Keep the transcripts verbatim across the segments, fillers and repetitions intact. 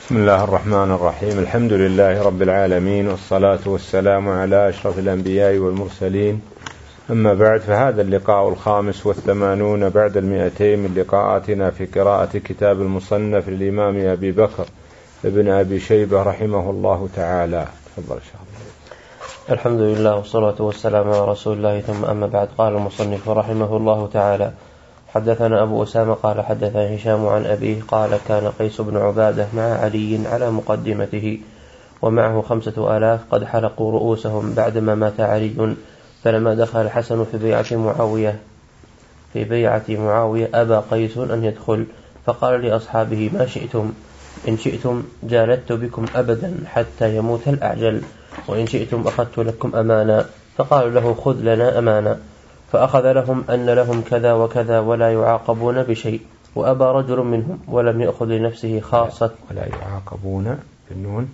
بسم الله الرحمن الرحيم. الحمد لله رب العالمين، والصلاة والسلام على أشرف الأنبياء والمرسلين، أما بعد، فهذا اللقاء الخامس والثمانون بعد المئتين من لقاءاتنا في قراءة كتاب المصنف للإمام أبي بكر ابن أبي شيبة رحمه الله تعالى. تفضل شيخ. الحمد لله والصلاة والسلام على رسول الله، ثم أما بعد. قال المصنف رحمه الله تعالى: حدثنا أبو أسامة قال حدثنا هشام عن أبيه قال: كان قيس بن عبادة مع علي على مقدمته ومعه خمسة آلاف قد حلقوا رؤوسهم بعدما مات علي، فلما دخل الحسن في بيعة معاوية في بيعة معاوية أبى قيس أن يدخل، فقال لأصحابه: ما شئتم، إن شئتم جالدت بكم أبدا حتى يموت الأعجل، وإن شئتم أخذت لكم أمانا. فقالوا له: خذ لنا أمانا. فأخذ لهم أن لهم كذا وكذا ولا يعاقبون بشيء، وأبى رجل منهم ولم يأخذ لنفسه خاصة ولا يعاقبون بالنون.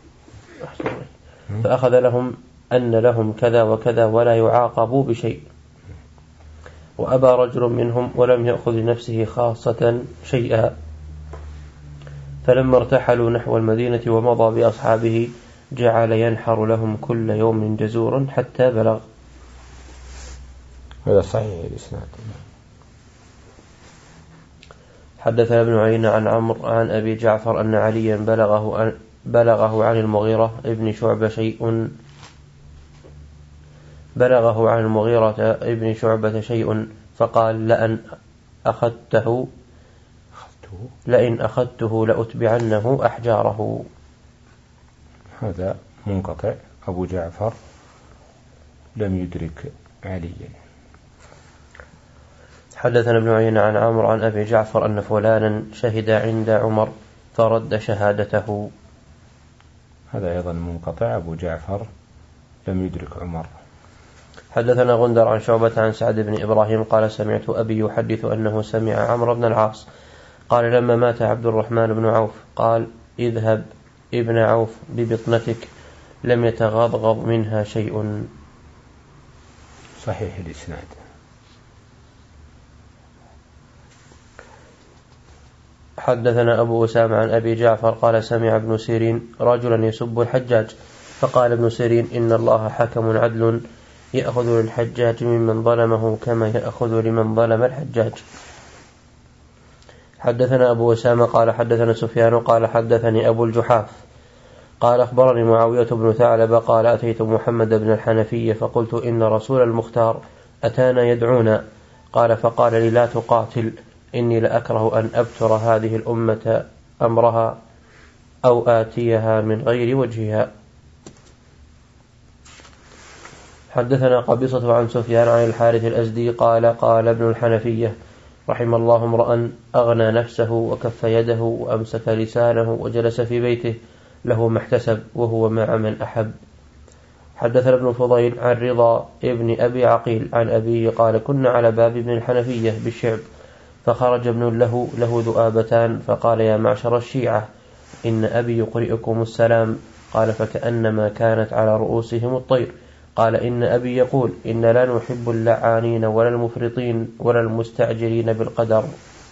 فأخذ لهم أن لهم كذا وكذا ولا يعاقبوا بشيء، وأبى رجل منهم ولم يأخذ لنفسه خاصة شيئا. فلما ارتحلوا نحو المدينة ومضى بأصحابه جعل ينحر لهم كل يوم جزورا حتى بلغ. هذا صحيح الإسناد. حدثنا ابن عيينة عن عمرو عن أبي جعفر أن عليا بلغه بلغه عن المغيرة ابن شعبة شيء بلغه عن المغيرة ابن شعبة شيء فقال: لأن أخذته لئن أخذته لأتبعنه أحجاره. هذا منقطع، أبو جعفر لم يدرك عليا. حدثنا ابن عيينة عن عمرو عن أبي جعفر أن فلانا شهد عند عمر فرد شهادته. هذا أيضا منقطع، أبو جعفر لم يدرك عمر. حدثنا غندر عن شعبة عن سعد بن إبراهيم قال: سمعت أبي يحدث أنه سمع عمرو بن العاص قال: لما مات عبد الرحمن بن عوف قال: اذهب ابن عوف ببطنتك لم يتغضغض منها شيء. صحيح الإسناد. حدثنا أبو أسامة عن أبي جعفر قال: سمع ابن سيرين رجلا يسب الحجاج، فقال ابن سيرين: إن الله حكم عدل يأخذ للحجاج ممن ظلمه كما يأخذ لمن ظلم الحجاج. حدثنا أبو أسامة قال حدثنا سفيان قال حدثني أبو الجحاف قال: أخبرني معاوية بن ثعلبة قال: أتيت محمد بن الحنفية فقلت: إن رسول المختار أتانا يدعونا. قال: فقال لي: لا تقاتل، إني لأكره أن أبتر هذه الأمة أمرها أو آتيها من غير وجهها. حدثنا قبيصة عن سفيان عن الحارث الأزدي قال: قال ابن الحنفية رحم الله امرأ أغنى نفسه وكف يده وأمسك لسانه وجلس في بيته له ما احتسب وهو مع من أحب. حدثنا ابن فضيل عن رضا ابن أبي عقيل عن أبيه قال: كنا على باب ابن الحنفية بالشعب، فخرج ابن له له ذؤابتان فقال: يا معشر الشيعة، إن أبي يقرئكم السلام. قال: فكأنما كانت على رؤوسهم الطير. قال: إن أبي يقول: إن لا نحب اللعانين ولا المفرطين ولا المستعجلين بالقدر.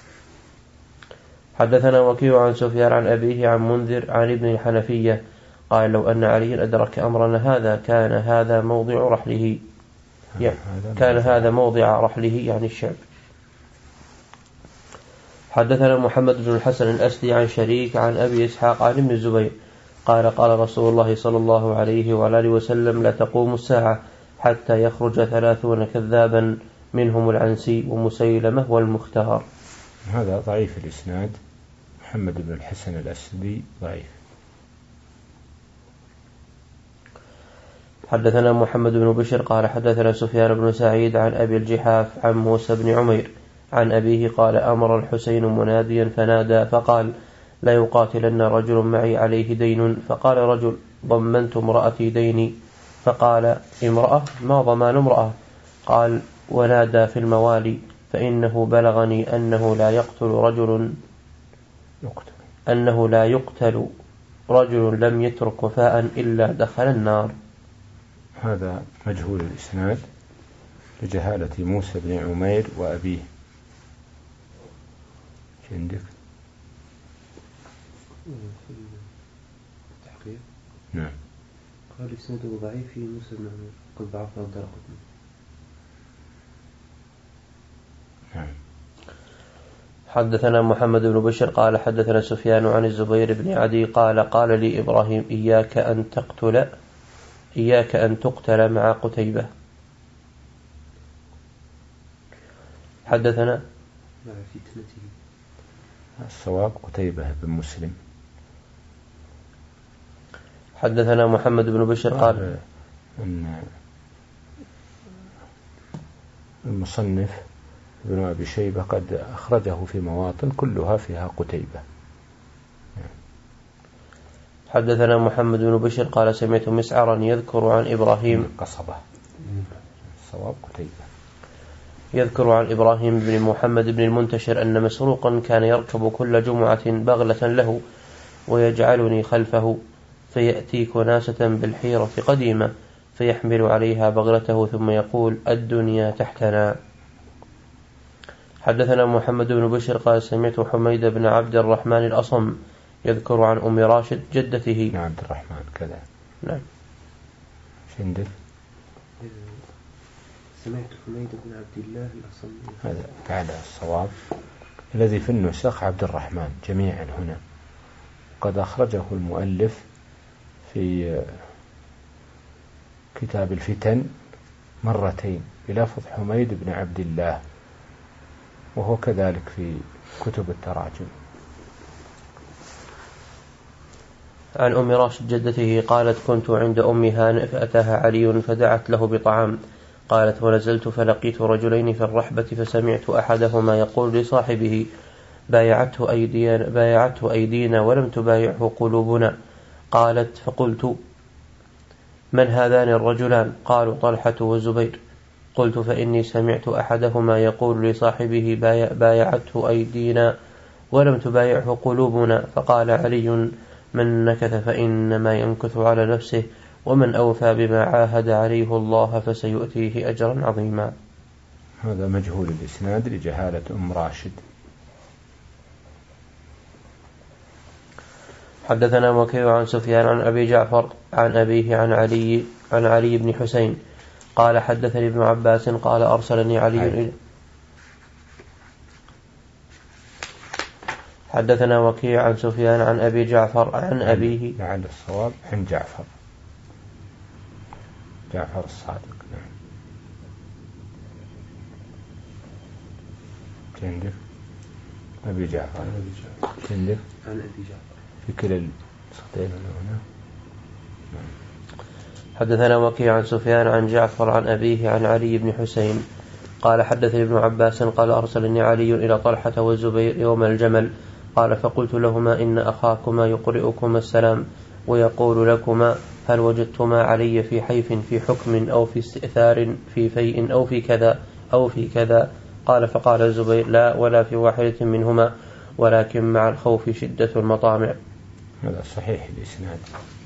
حدثنا وكيع عن سفيان عن أبيه عن منذر عن ابن الحنفية قال: لو أن علي أدرك أمرنا هذا كان هذا موضع رحله، يعني كان هذا موضع رحله يعني الشعب. حدثنا محمد بن الحسن الأسدي عن شريك عن أبي إسحاق عن ابن الزبير قال: قال رسول الله صلى الله عليه وآله وسلم: لا تقوم الساعة حتى يخرج ثلاثون كذابا منهم العنسي ومسيلمة والمختار. هذا ضعيف الإسناد، محمد بن الحسن الأسدي ضعيف. حدثنا محمد بن بشر قال حدثنا سفيان بن سعيد عن أبي الجحاف عن موسى بن عمير عن أبيه قال: أمر الحسين مناديا فنادى فقال: لا يقاتلن رجل معي عليه دين. فقال رجل: ضمنت امرأتي ديني. فقال: امرأة؟ ما ضمان امرأة؟ قال: ونادى في الموالي: فإنه بلغني أنه لا يقتل رجل يقتل. أنه لا يقتل رجل لم يترك وفاء إلا دخل النار. هذا مجهول الإسناد لجهالة موسى بن عمير وأبيه. عندك في التحقيق نعم قال إسناده ضعيف في موسى بن عمر قد ضعفه الدرقطني. نعم. حدثنا محمد بن بشر قال حدثنا سفيان عن الزبير بن عدي قال قال لي إبراهيم إياك أن تقتل إياك أن تقتل مع قتيبة. حدثنا مع فتنته. الصواب قتيبة بن مسلم. حدثنا محمد بن بشر قال أن المصنف ابن أبي شيبة قد أخرجه في مواطن كلها فيها قتيبة. حدثنا محمد بن بشر قال سمعت مسعرا يذكر عن إبراهيم قصبة الصواب قتيبة يذكر عن إبراهيم بن محمد بن المنتشر أن مسروقا كان يركب كل جمعة بغلة له ويجعلني خلفه فيأتي كناسة بالحيرة قديمة فيحمل عليها بغلته ثم يقول الدنيا تحتنا. حدثنا محمد بن بشر قال سمعت حميد بن عبد الرحمن الأصم يذكر عن أم راشد جدته. نعم عبد الرحمن كذا. نعم. شندك سمعت حميد بن عبد الله الأصم. هذا تعالى الصواب الذي في النسخ عبد الرحمن جميعا هنا. قد أخرجه المؤلف في كتاب الفتن مرتين بلفظ حميد بن عبد الله وهو كذلك في كتب التراجم. عن أم راشد جدته قالت كنت عند أم هانئ فأتاها علي فدعت له بطعام قالت ونزلت فلقيت رجلين في الرحبة فسمعت أحدهما يقول لصاحبه بايعته أيدينا, بايعته أيدينا ولم تبايعه قلوبنا. قالت فقلت من هذان الرجلان؟ قالوا طلحة والزبير. قلت فإني سمعت أحدهما يقول لصاحبه بايعته أيدينا ولم تبايعه قلوبنا. فقال علي من نكث فإنما ينكث على نفسه ومن أوفى بما عاهد عليه الله فسيؤتيه أجرا عظيما. هذا مجهول الإسناد لجهالة أم راشد. حدثنا وكيع عن سفيان عن أبي جعفر عن أبيه عن علي عن علي بن حسين قال حدثني ابن عباس قال أرسلني علي إلى حدثنا وكيع عن سفيان عن أبي جعفر عن أبيه لعل الصواب عن جعفر جعفر الصادق. نعم. تندف أبي جعفر تندف عن أبي جعفر في كلا النسختين هنا. حدثنا وكيع عن سفيان عن جعفر عن أبيه عن علي بن حسين قال حدثني ابن عباس قال أرسلني علي إلى طلحة والزبير يوم الجمل قال فقلت لهما إن أخاكما يقرئكما السلام ويقول لكما هل وجدتما علي في حيف في حكم أو في استئثار في فيء أو في كذا أو في كذا؟ قال فقال الزبير لا ولا في واحدة منهما ولكن مع الخوف شدة المطامع. هذا صحيح الإسناد.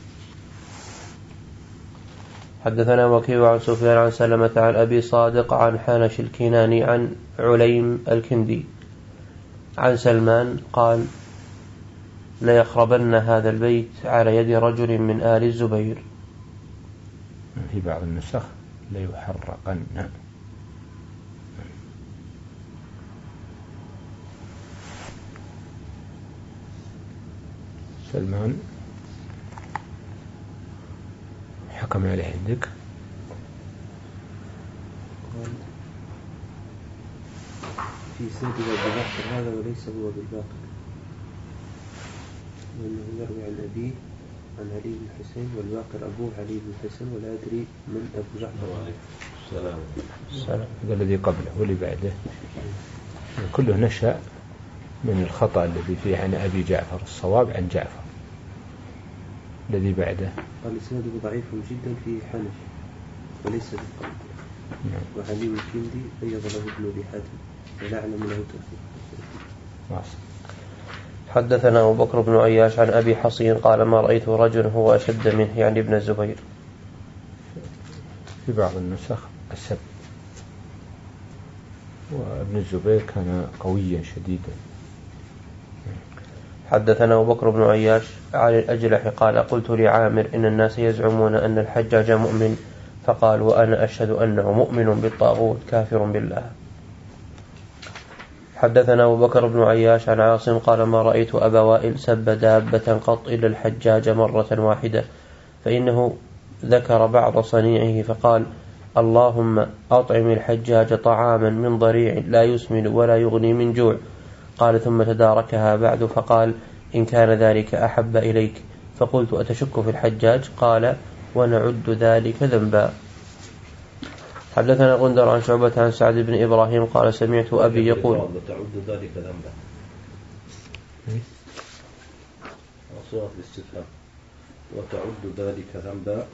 حدثنا وكيع عن سفيان عن سلمة عن أبي صادق عن حانش الكناني عن عليم الكندي عن سلمان قال ليخربن هذا البيت على يد رجل من آل الزبير. في بعض النسخ ليحرقن. سلمان حكم عليه عندك في سند بالباطل هذا وليس هو بالباطل لأنه يروي عن أبيه عن علي بن حسين والباقر أبوه علي بن حسين ولا أدري من أبو جعفر. السلام السلام هذا الذي قبله واللي بعده كله نشأ من الخطأ الذي فيه عن أبي جعفر. الصواب عن جعفر. الذي بعده قال سنده ضعيف جدا في حنش وليس بالقلب. نعم. وعلي الكندي أيضا له ابن أبي حاتم ولا أعلم له توفيق. حدثنا أبو بكر بن عياش عن أبي حصين قال ما رأيت رجل هو أشد منه يعني ابن الزبير. في بعض النسخ السب وابن الزبير كان قويا شديدا. حدثنا أبو بكر بن عياش عن الأجلح قال قلت لعامر إن الناس يزعمون أن الحجاج مؤمن، فقال وأنا أشهد أنه مؤمن بالطاغوت كافر بالله. حدثنا أبو بكر بن عياش عن عاصم قال ما رأيت أبا وائل سب دابة قط إلا الحجاج مرة واحدة، فإنه ذكر بعض صنيعه فقال اللهم أطعم الحجاج طعاما من ضريع لا يسمن ولا يغني من جوع. قال ثم تداركها بعد فقال إن كان ذلك أحب إليك. فقلت أتشك في الحجاج؟ قال ونعد ذلك ذنبا. حدثنا غندر عن شعبة عن سعد بن إبراهيم قال سمعت أبي يقول وتعد ذلك ذنبا. صورة الاستفهام وتعد ذلك ذنبا.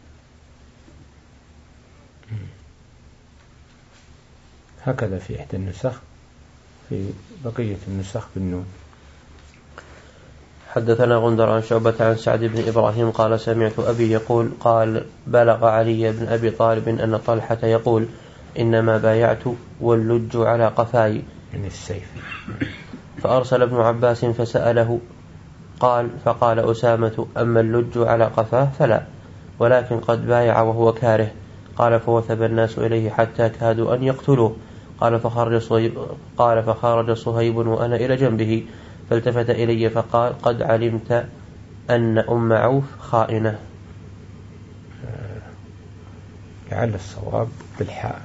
هكذا في إحدى النسخ، في بقية النسخ بالنون. حدثنا غندر عن شعبة عن سعد بن إبراهيم قال سمعت أبي يقول قال بلغ علي بن أبي طالب أن طلحة يقول إنما بايعت واللج على قفاي من السيف. فأرسل ابن عباس فسأله قال فقال أسامة أما اللج على قفاه فلا، ولكن قد بايع وهو كاره. قال فوثب الناس إليه حتى كادوا أن يقتلوه. قال فخرج صهيب, قال فخرج صهيب وأنا إلى جنبه فالتفت إلي فقال قد علمت أن أم عوف خائنة. لعل الصواب بالحاء،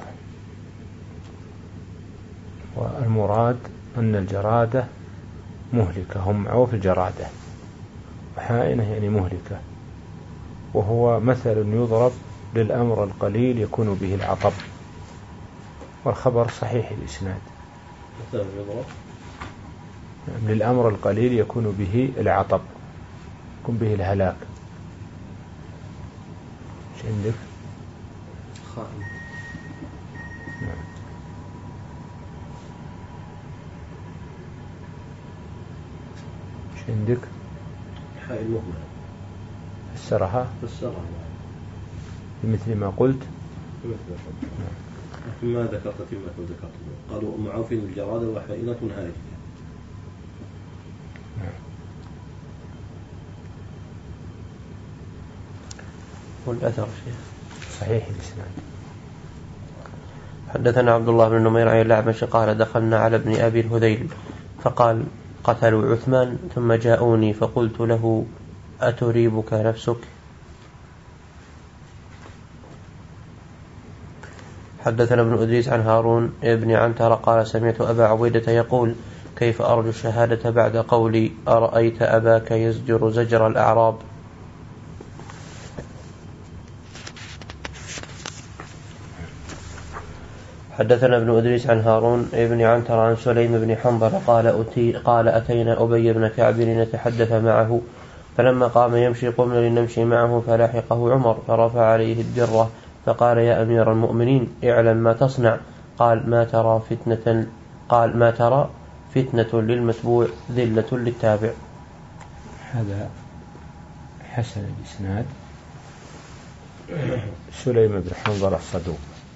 والمراد أن الجرادة مهلكة، هم عوف الجرادة، وحائنة يعني مهلكة، وهو مثل يضرب للأمر القليل يكون به العطب، والخبر صحيح الإسناد. مثل يضرب للأمر القليل يكون به العطب، يكون به الهلاك. ايش عندك؟ خائن. نعم. ايش عندك؟ حاء المهمل. فسرها؟ فسرها بمثل ما قلت. لكن ما ذكرت فيما ذكرت. قالوا أم عوف الجرادة وحائنة هاجية. والأثر شيء صحيح الإسناد. حدثنا عبد الله بن نمير عن الأعمش قال دخلنا على ابن أبي الهذيل فقال قتلوا عثمان ثم جاءوني فقلت له أتريبك نفسك؟ حدثنا ابن أدريس عن هارون ابن عنتر قال سمعت أبا عبيدة يقول كيف أرجو الشهادة بعد قولي أرأيت أباك يزجر زجر الأعراب. حدثنا ابن أدريس عن هارون ابن عنتر عن سليم بن حنظل قال, أتي قال أتينا أبي بن كعب لنتحدث معه، فلما قام يمشي قمنا لنمشي معه فلاحقه عمر فرفع عليه الدرة فقال يا أمير المؤمنين اعلم ما تصنع. قال ما ترى فتنة قال ما ترى فتنة للمتبوع ذلة للتابع. هذا حسن الإسناد. سليم بن حنظل الصدوق.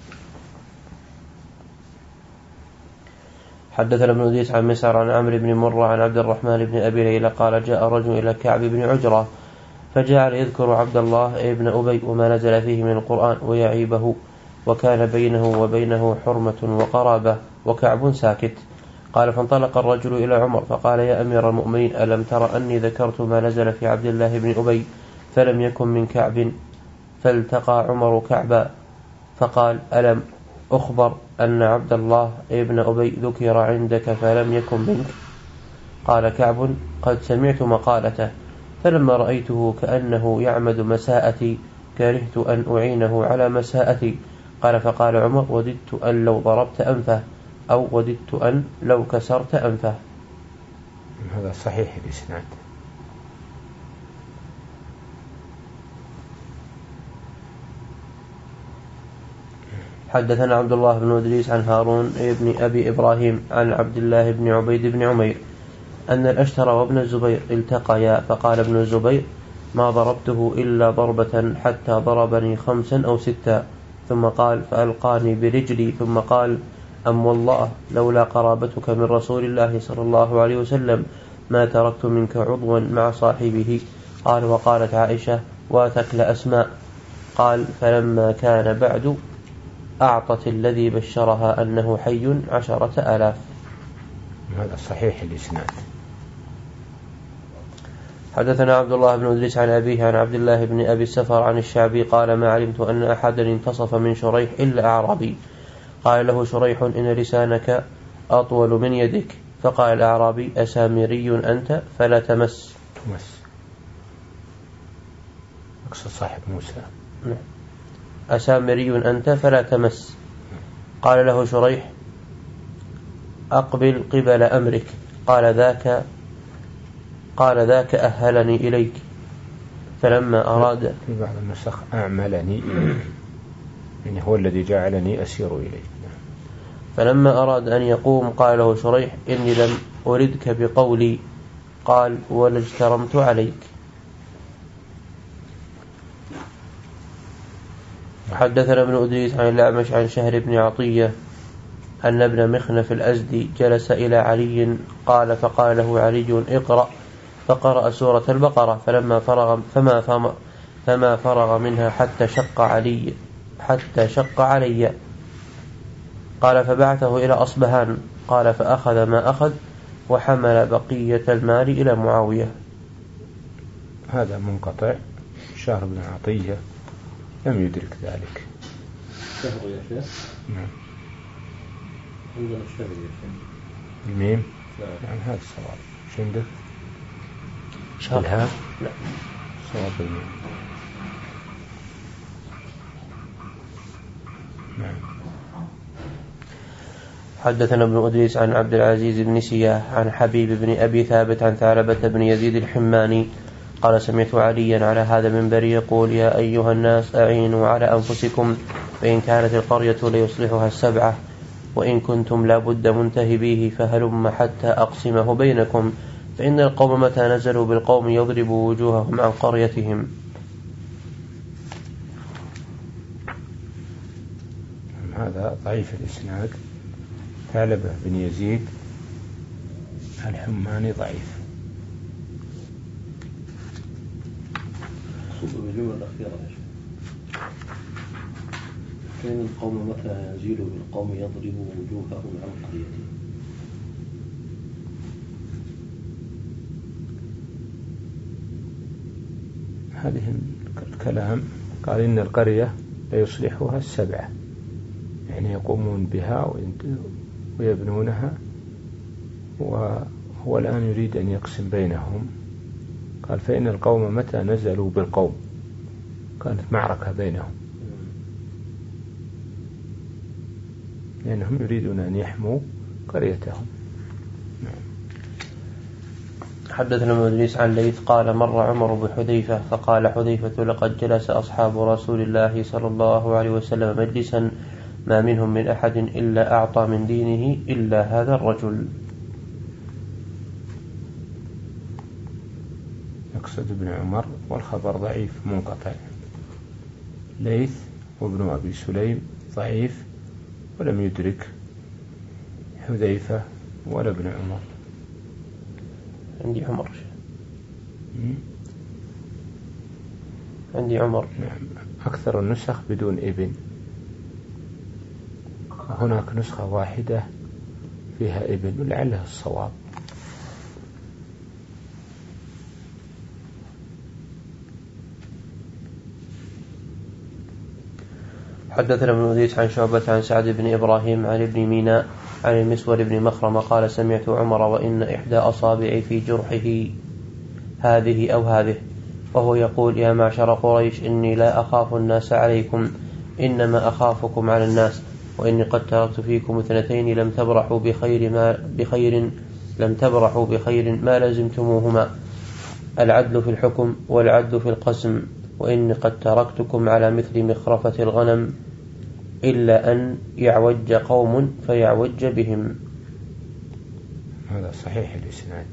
حدثنا ابن أدريس عن مسعر عن عمرو بن مرة عن عبد الرحمن بن أبي ليلى قال جاء رجل إلى كعب بن عجرة فجعل يذكر عبد الله ابن أبي وما نزل فيه من القرآن ويعيبه، وكان بينه وبينه حرمة وقرابة وكعب ساكت. قال فانطلق الرجل إلى عمر فقال يا أمير المؤمنين ألم تر أني ذكرت ما نزل في عبد الله بن أبي فلم يكن من كعب؟ فالتقى عمر كعبا فقال ألم أخبر أن عبد الله ابن أبي ذكر عندك فلم يكن منك؟ قال كعب قد سمعت مقالته، فلما رأيته كأنه يعمد مساءتي كرهت أن أعينه على مساءتي. قال فقال عمر وددت أن لو ضربت أنفه أو وددت أن لو كسرت أنفه. هذا صحيح الإسناد. حدثنا عبد الله بن إدريس عن هارون بن أبي إبراهيم عن عبد الله بن عبيد بن عمير أن الأشتر وابن الزبير التقيا فقال ابن الزبير ما ضربته إلا ضربة حتى ضربني خمسا أو ستا، ثم قال فألقاني برجلي ثم قال أم والله لولا قرابتك من رسول الله صلى الله عليه وسلم ما تركت منك عضوا مع صاحبه. قال وقالت عائشة واتك لأسماء. قال فلما كان بعد أعطت الذي بشرها أنه حي عشرة آلاف. هذا صحيح الإسناد. حدثنا عبد الله بن إدريس عن أبيه عن عبد الله بن أبي السفر عن الشعبي قال ما علمت أن أحدا انتصف من شريح إلا أعرابي. قال له شريح إن لسانك أطول من يدك. فقال الأعرابي أسامري أنت فلا تمس. تمس أقصد صاحب موسى. أسامري أنت فلا تمس. قال له شريح أقبل قبل أمرك. قال ذاك قال ذاك أهلني إليك. فلما أراد في بعض النسخ أعملني إليك يعني هو الذي جعلني أسير إليك. فلما أراد أن يقوم قال له شريح إني لم أردك بقولي. قال ولا اجترمت عليك. حدثنا ابن أدريس عن الأعمش عن شهر بن عطية أن ابن مخنف الأزدي جلس إلى علي. قال فقال له علي اقرأ. فقرأ سورة البقرة فلما فرغ فما, فما, فما فرغ منها حتى شق علي حتى شق علي. قال فبعثه إلى أصبهان. قال فأخذ ما أخذ وحمل بقية المال إلى معاوية. هذا منقطع. شهر بن عطية لم يدرك ذلك. شهر يا شيخ. نعم. عندنا الشهر يا شيخ. الميم. نعم هذا الصواب. شو عندك؟ شهر. الهاء. لا. صواب الميم. نعم. حدثنا ابن أدريس عن عبد العزيز بن سياح عن حبيب بن أبي ثابت عن ثعلبة بن يزيد الحماني قال سمعت عليا على هذا المنبر يقول يا أيها الناس أعينوا على أنفسكم فإن كانت القرية ليصلحها السبعة وإن كنتم لا بد منتهبيه فهلم حتى أقسمه بينكم فإن القوم متى نزلوا بالقوم يضربوا وجوههم عن قريتهم. هذا ضعيف الإسناد. ثعلبة بن يزيد الحماني ضعيف. الجملة الأخيرة فإن القوم متى ينزلوا بالقوم يضربوا وجوههم عن قريتهم. هذه الكلام قال إن القرية ليصلحها السبعة يعني يقومون بها ويبنونها وهو الآن يريد أن يقسم بينهم. قال فإن القوم متى نزلوا بالقوم كانت معركة بينهم لأنهم يريدون أن يحموا قريتهم. حدثنا ابن إدريس عن ليث قال مر عمر بحذيفة فقال حذيفة لقد جلس أصحاب رسول الله صلى الله عليه وسلم مجلسا ما منهم من أحد إلا أعطى من دينه إلا هذا الرجل. يقصد ابن عمر والخبر ضعيف منقطع. ليث وابن أبي سليم ضعيف ولم يدرك حذيفة ولا ابن عمر. عندي عمر عندي عمر نعم. أكثر النسخ بدون ابن. هناك نسخة واحدة فيها ابن ولعله الصواب. حدثنا ابن أدريس عن شعبة عن سعد بن إبراهيم عن ابن ميناء عن المسور بن مخرمة قال سمعت عمر وإن إحدى أصابعي في جرحه هذه أو هذه وهو يقول يا معشر قريش إني لا أخاف الناس عليكم إنما أخافكم على الناس وإني قد تركت فيكم اثنتين لم تبرحوا بخير ما بخير لم تبرحوا بخير ما لزمتموهما العدل في الحكم والعدل في القسم وإني قد تركتكم على مثل مخرفة الغنم إلا أن يعوج قوم فيعوج بهم. هذا صحيح الإسناد.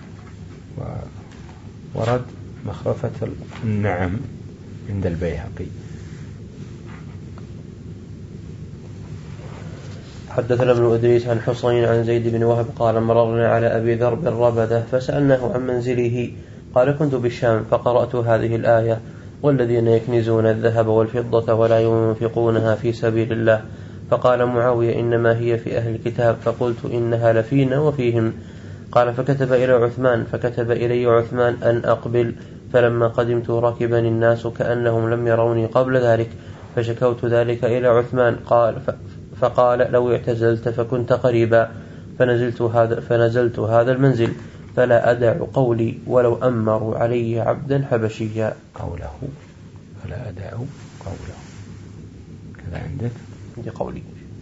ورد مخرفة النعم عند البيهقي. حدثنا ابن إدريس عن حصين عن زيد بن وهب قال مررنا على أبي ذر بالربدة فسألناه عن منزله قال كنت بالشام فقرأت هذه الآية والذين يكنزون الذهب والفضة ولا ينفقونها في سبيل الله فقال معاوية إنما هي في أهل الكتاب فقلت إنها لفينا وفيهم قال فكتب إلى عثمان فكتب إلي عثمان أن أقبل فلما قدمت ركبني الناس كأنهم لم يروني قبل ذلك فشكوت ذلك إلى عثمان قال فقال لو اعتزلت فكنت قريبا فنزلت هذا, فنزلت هذا المنزل فلا أدع قولي ولو أمروا علي عبدا حبشيا. قوله فلا أدع قوله كذا عندك؟ عندي قولي.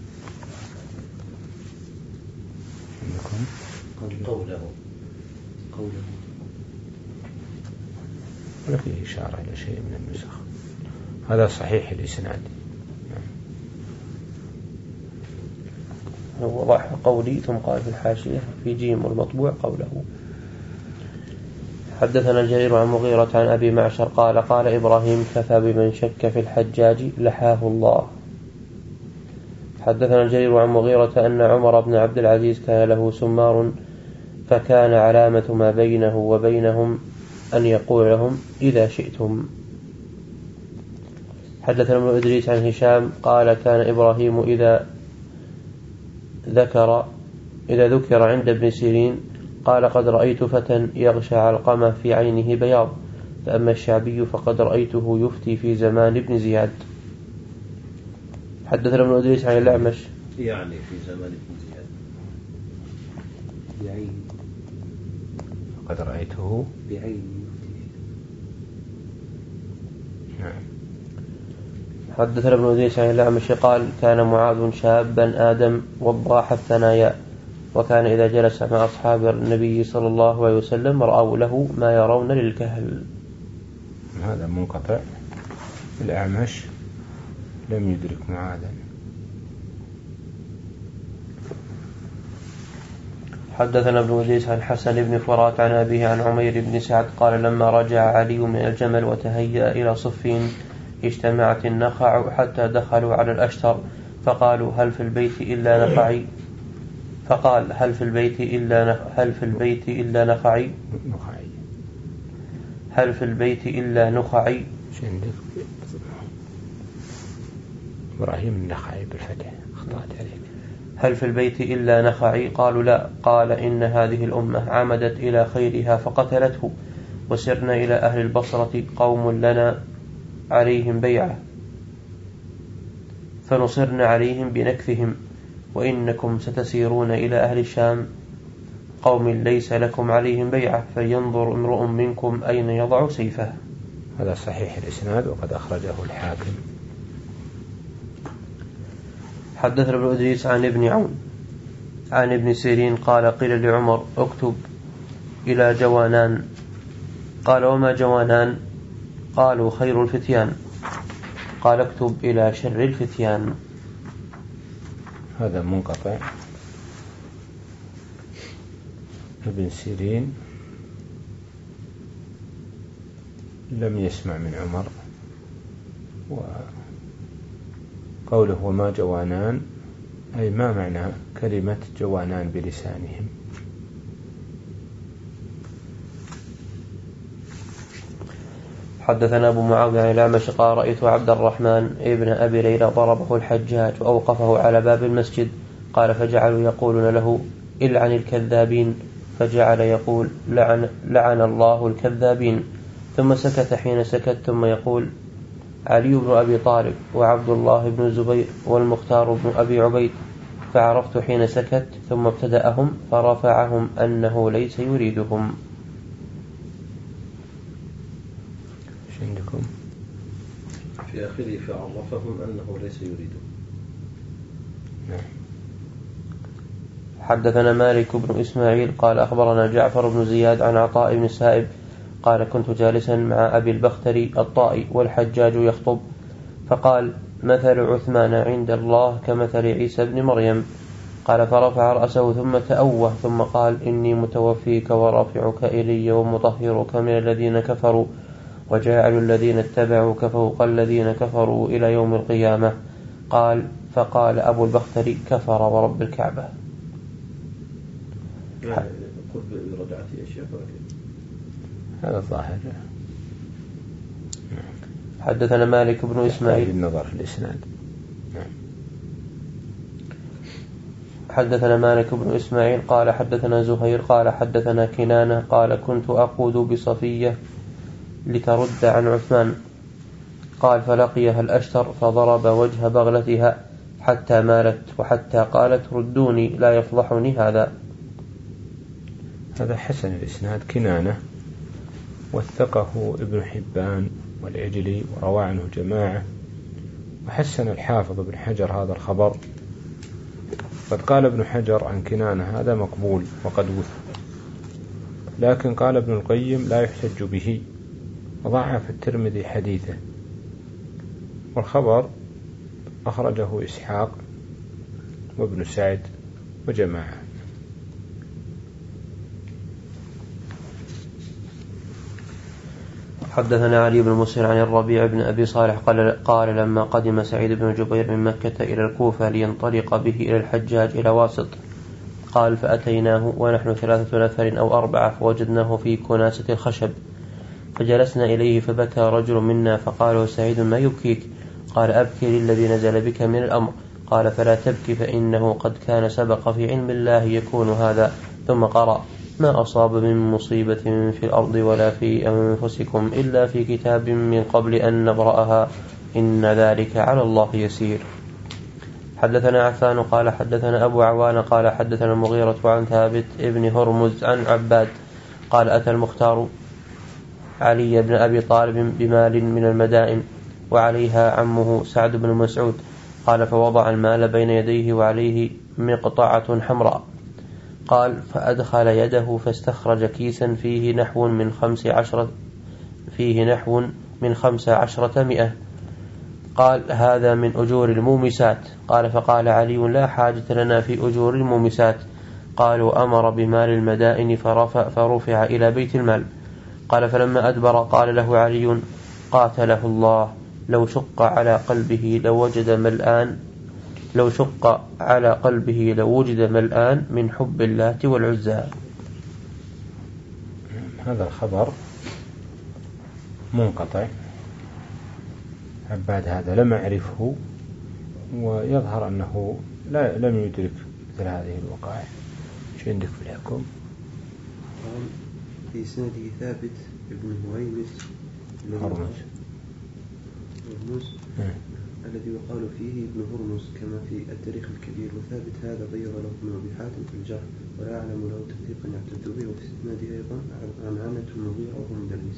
عندكم؟ قوله قوله ولا فيه إشارة إلى شيء من النسخ. هذا صحيح الإسناد. وضع قولي ثم قال في الحاشية في جيم والمطبوع قوله. حدثنا الجرير عن مغيرة عن أبي معشر قال قال إبراهيم كفى بمن شك في الحجاج لحاه الله. حدثنا الجرير عن مغيرة أن عمر بن عبد العزيز كان له سمار فكان علامة ما بينه وبينهم أن يقول لهم إذا شئتم. حدثنا ابن إدريس عن هشام قال كان إبراهيم إذا ذكر إذا ذكر عند ابن سيرين قال قد رأيت فتى يغشى علقمة في عينه بياض فأما الشعبي فقد رأيته يفتي في زمان ابن زياد. حدثنا ابن إدريس عن الأعمش يعني في زمان ابن زياد بعينه قد رأيته بعينه. نعم. حدثنا ابن إدريس عن الأعمش قال كان معاذ شابا آدم وضاح الثنايا وكان إذا جلس مع أصحاب النبي صلى الله عليه وسلم رأوا له ما يرون للكهل. هذا منقطع. الأعمش لم يدرك معاذا. حدثنا ابن إدريس عن حسن بن فرات عن أبيه عن عمير بن سعد قال لما رجع علي من الجمل وتهيأ إلى صفين اجتمعت النخع حتى دخلوا على الأشتر فقالوا هل في البيت إلا نخعي فقال هل في البيت إلا نخ... هل في البيت إلا نخعي نخعي هل في البيت إلا نخعي إبراهيم النخعي بالفتح أخطأت عليك. هل في البيت إلا نخعي قالوا لا قال إن هذه الأمة عمدت إلى خيرها فقتلته وسرنا إلى أهل البصرة قوم لنا عليهم بيعة فنصرنا عليهم بنكثهم وإنكم ستسيرون إلى أهل الشام قوم ليس لكم عليهم بيعة فلينظر امرؤ منكم أين يضع سيفه. هذا صحيح الإسناد وقد أخرجه الحاكم. حدثنا ابن إدريس عن ابن عون عن ابن سيرين قال قيل لعمر اكتب إلى جوانان قال وما جوانان قالوا خير الفتيان قال اكتب إلى شر الفتيان. هذا منقطع. ابن سيرين لم يسمع من عمر وقوله وما جوانان أي ما معنى كلمة جوانان بلسانهم. حدثنا أبو معاوية عن الأعمش قال رأيت عبد الرحمن ابن أبي ليلى ضربه الحجاج وأوقفه على باب المسجد قال فجعلوا يقولون له إلعن الكذابين فجعل يقول لعن, لعن الله الكذابين ثم سكت حين سكت ثم يقول علي بن أبي طالب وعبد الله بن الزبير والمختار بن أبي عبيد فعرفت حين سكت ثم ابتدأهم فرفعهم أنه ليس يريدهم. عندكم في آخره فعرفهم أنه ليس يريدهم. نعم. حدثنا مالك بن إسماعيل قال أخبرنا جعفر بن زياد عن عطاء بن السائب قال كنت جالسا مع أبي البختري الطائي والحجاج يخطب فقال مثل عثمان عند الله كمثل عيسى بن مريم قال فرفع رأسه ثم تأوه ثم قال إني متوفيك ورافعك إلي ومطهرك من الذين كفروا وجاعل الذين اتبعوك فوق الذين كفروا إلى يوم القيامة. قال فقال أبو البختري كفر ورب الكعبة. قرب رجعتي أشياء هذا ظاهر. حدثنا مالك بن إسماعيل النظر في الإسناد. حدثنا مالك بن إسماعيل قال حدثنا زهير قال حدثنا كنانة قال كنت أقود بصفية لترد عن عثمان قال فلقيها الأشتر فضرب وجه بغلتها حتى مالت وحتى قالت ردوني لا يفضحني هذا. هذا حسن الإسناد كنانة وثقه ابن حبان والعجلي وروى عنه جماعة، وحسن الحافظ ابن حجر هذا الخبر. قد قال ابن حجر عن كنانة هذا مقبول وقد وثق، لكن قال ابن القيم لا يحتج به وضعف الترمذي حديثه، والخبر أخرجه إسحاق وابن سعد وجماعة. حدثنا علي بن مسهر عن الربيع بن أبي صالح قال, قال لما قدم سعيد بن جبير من مكة إلى الكوفة لينطلق به إلى الحجاج إلى واسط، قال فأتيناه ونحن ثلاثة نفر أو أربعة فوجدناه في كناسة الخشب، فجلسنا إليه فبكى رجل منا فقال سعيد ما يبكيك؟ قال أبكي للذي نزل بك من الأمر. قال فلا تبكي فإنه قد كان سبق في علم الله يكون هذا. ثم قرأ ما أصاب من مصيبة في الأرض ولا في أنفسكم إلا في كتاب من قبل أن نبرأها إن ذلك على الله يسير. حدثنا عفان قال حدثنا أبو عوان قال حدثنا المغيرة عن ثابت ابن هرمز عن عباد قال أتى المختار علي بن أبي طالب بمال من المدائن وعليها عمه سعد بن مسعود، قال فوضع المال بين يديه وعليه مقطعة حمراء، قال فأدخل يده فاستخرج كيسا فيه نحو من خمس عشرة فيه نحو من خمس عشرة مئة، قال هذا من أجور المومسات. قال فقال علي لا حاجة لنا في أجور المومسات. قالوا أمر بمال المدائن فرفع, فرفع إلى بيت المال. قال فلما أدبر قال له علي قاتله الله لو شق على قلبه لوجد ملآن لو شق على قلبه لوجد ملآن من حب اللات والعزى. هذا الخبر منقطع، عباد هذا لم أعرفه، ويظهر أنه لا لم يدرك مثل هذه الوقائع. شو عندك في الحكم؟ في سنده ثابت ابن هويمس هرمز هرمز الذي يقال فيه ابن هرمز كما في التاريخ الكبير، وثابت هذا غير له ابن أبي حاتم في الجرح ولا أعلم له توثيقا يعتد به، وفي سنده أيضا عن عنة المغيرة وهو مدلس.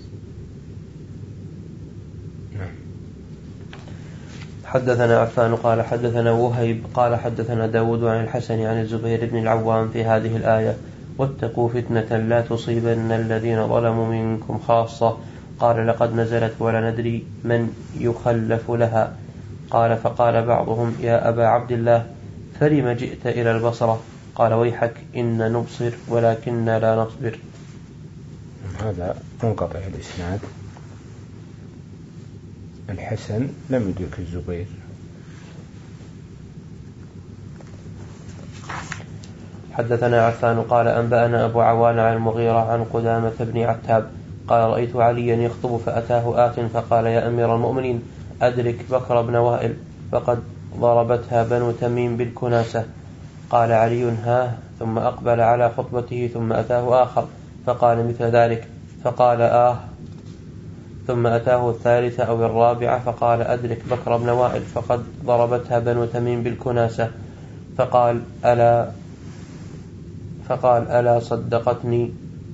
حدثنا عفان قال حدثنا وهيب قال حدثنا داود عن الحسن عن الزبير بن العوام في هذه الآية واتقوا فتنة لا تصيبن الذين ظلموا منكم خاصة. قال لقد نزلت ولا ندري من يخلف لها. قال فقال بعضهم يا أبا عبد الله فلم جئت إلى البصرة؟ قال ويحك إن نبصر ولكن لا نصبر. هذا منقطع الإسناد. الحسن لم يدرك الزبير. حدثنا عفان قال أنبأنا أبو عوان عن المغيرة عن قدامة بن عتاب قال رأيت عليا يخطب فأتاه آت فقال يا أمير المؤمنين أدرك بكر بن وائل فقد ضربتها بنو تميم بالكناسة. قال علي ها، ثم أقبل على خطبته ثم أتاه آخر فقال مثل ذلك فقال آه، ثم أتاه الثالثة أو الرابعة فقال أدرك بكر بن وائل فقد ضربتها بنو تميم بالكناسة. فقال ألا فقال ألا صدقتني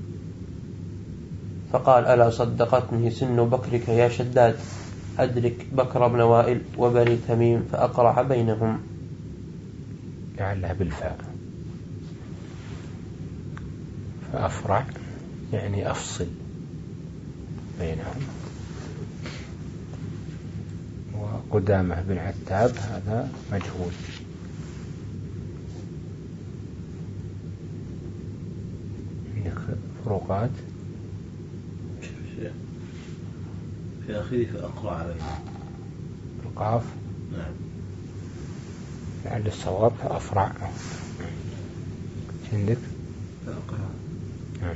فقال ألا صدقتني سن بكرك يا شداد، أدرك بكر بن وائل وبني تميم فأقرع بينهم. لعلها بالفاء، فأفرع يعني أفصل بينهم. وقدامة بن عتاب هذا مجهول. عندك فروقات في آخره فأقرع عليه القاف. نعم. لعل الصواب أفرع. عندك فأقرع. نعم.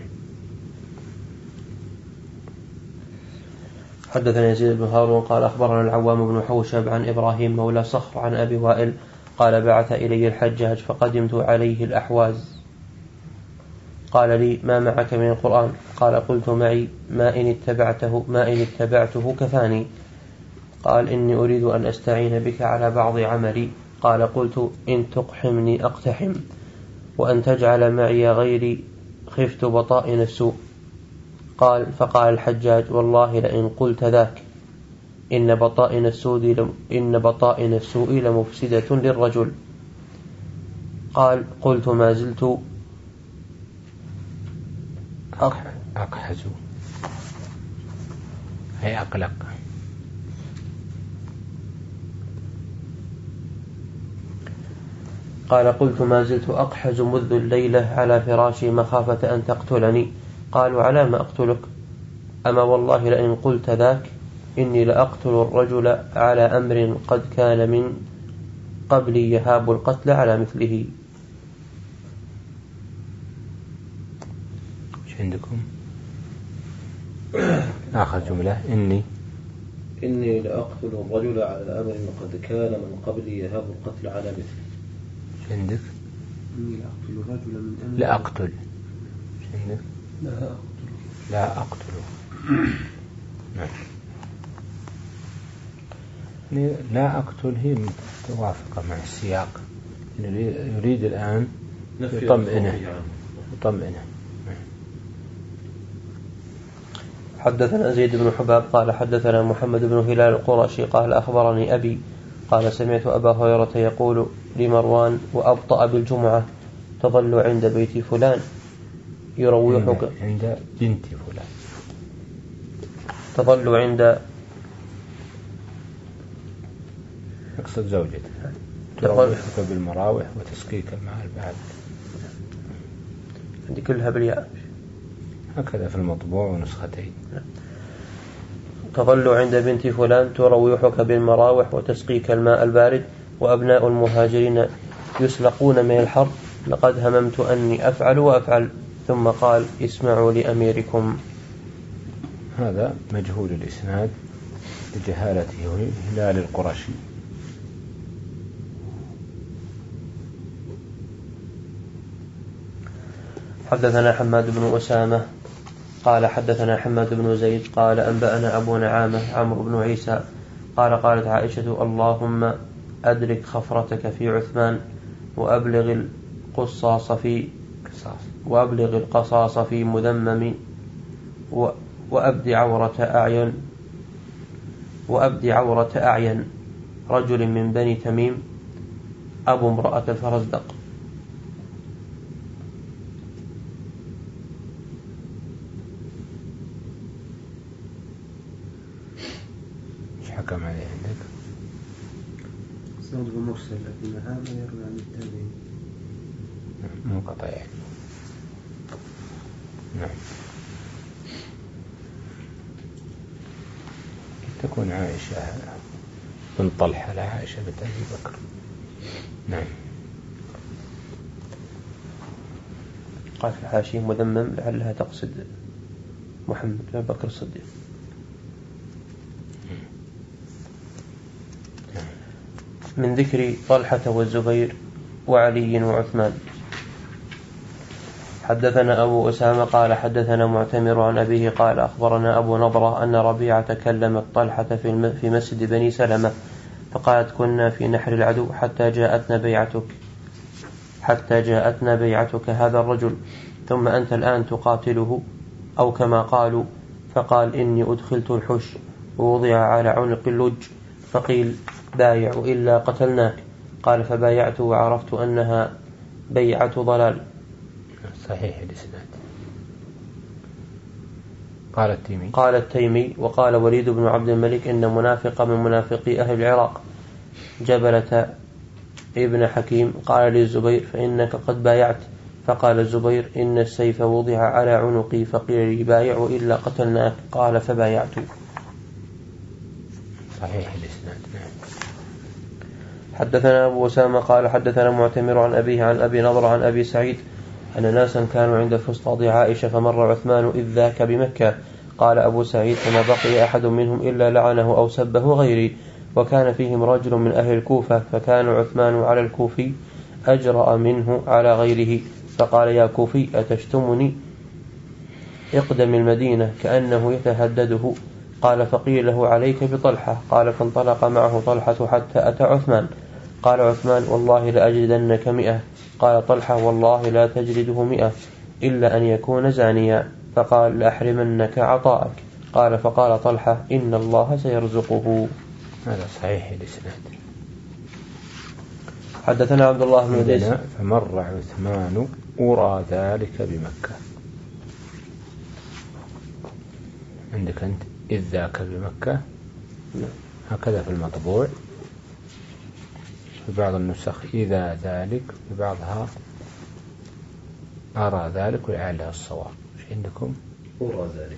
حدثنا يزيد بن هارون قال أخبرنا العوام بن حوشب عن إبراهيم مولى صخر عن أبي وائل قال بعث إلي الحجاج فقدمت عليه الأحواز قال لي ما معك من القرآن؟ قال قلت معي ما إن اتبعته ما إن اتبعته كفاني. قال إني أريد أن أستعين بك على بعض عملي. قال قلت إن تقحمني أقتحم وأن تجعل معي غيري خفت بطائن السوء. قال فقال الحجاج والله لئن قلت ذاك إن بطائن السوء إن بطائن السوء لمفسدة للرجل. قال قلت ما زلت أقحز هي أقلق. قال قلت ما زلت أقحز منذ الليلة على فراشي مخافة أن تقتلني. قالوا على ما أقتلك؟ أما والله لئن قلت ذاك إني لأقتل الرجل على أمر قد كان من قبلي يهاب القتل على مثله. ايش عندكم؟ آخر جملة إني إني لأقتل الرجل على أمر قد كان من قبلي يهاب القتل على مثله. ايش عندك؟ إني لأقتل الرجل من أمر. لا أقتل. ايش عندك؟ لا أقتل. لا أقتل. نعم. لا أقتل هي متوافقة مع السياق. يريد الآن يطمئنه يطمئنه. حدثنا زيد بن حباب قال حدثنا محمد بن هلال القرشي قال أخبرني أبي قال سمعت أبا هريرة يقول لمروان وأبطأ بالجمعة تظل عند بيت فلان يروحك عند بنت فلان تظل عند أقصد زوجته تروحك بالمراوح وتسقيك الماء البارد. عندي كلها بالياء هكذا في المطبوع ونسختين. تظل عند بنت فلان تروحك بالمراوح وتسقيك الماء البارد وأبناء المهاجرين يسلقون من الحر لقد هممت أني أفعل وأفعل. ثم قال اسمعوا لأميركم. هذا مجهول الإسناد لجهالته هلال القرشي. حدثنا حماد بن أسامة قال حدثنا حماد بن زيد قال أنبأنا أبو نعامة عمرو بن عيسى قال قالت عائشة اللهم أدرك خفرتك في عثمان وأبلغ القصاص في وأبلغ القصاص في مذمم وأبدي عورة أعين وأبدي عورة أعين رجل من بني تميم أبو امرأة الفرزدق. حكم عليه عندك سند مرسل ابن نعامة يروي عن التابعين منقطع يعني. نعم. تكون عائشة بن طلحة لا عائشة بنت أبي بكر. نعم. قال في الحاشية مذمم لعلها تقصد محمد بن بكر الصديق. من ذكر طلحة والزبير وعلي وعثمان. حدثنا أبو أسامة قال حدثنا معتمر عن أبيه قال أخبرنا أبو نضرة أن ربيعة كلمت طلحة في مسجد بني سلمة فقالت كنا في نحر العدو حتى جاءتنا بيعتك حتى جاءتنا بيعتك هذا الرجل ثم أنت الآن تقاتله أو كما قالوا. فقال إني أدخلت الحش ووضع على عنق اللج فقيل بايع إلا قتلناك. قال فبايعت وعرفت أنها بيعة ضلال. صحيح الإسناد. قال التيمي قال التيمي وقال وليد بن عبد الملك إن منافق من منافقي أهل العراق جبلة ابن حكيم قال للزبير فإنك قد بايعت. فقال الزبير إن السيف وضع على عنقي فقيل لي بايع إلا قتلناك. قال فبايعت. صحيح الإسناد. نعم. حدثنا أبو أسامة قال حدثنا معتمر عن أبيه عن أبي نضر عن أبي سعيد أن ناسا كانوا عند فسطاط عائشة فمر عثمان إذ ذاك بمكة. قال أبو سعيد فما بقي أحد منهم إلا لعنه أو سبه غيري، وكان فيهم رجل من أهل الكوفة، فكان عثمان على الكوفي أجرأ منه على غيره، فقال يا كوفي أتشتمني؟ اقدم المدينة، كأنه يتهدده. قال فقيل له عليك بطلحة. قال فانطلق معه طلحة حتى أتى عثمان. قال عثمان والله لأجلدنك مئة. قال طلحة والله لا تجلده مئة إلا أن يكون زانيا. فقال لأحرمنك عطاءك. قال فقال طلحة إن الله سيرزقه. هذا صحيح الإسناد. حدثنا عبد الله بن أديس فمر عثمان أرى ذلك بمكة. عندك أنت إذ ذاك بمكة هكذا في المطبوع، في بعض النسخ إذا ذلك، في بعضها أرى ذلك ولعلها الصواب. إيش عندكم؟ أرى ذلك.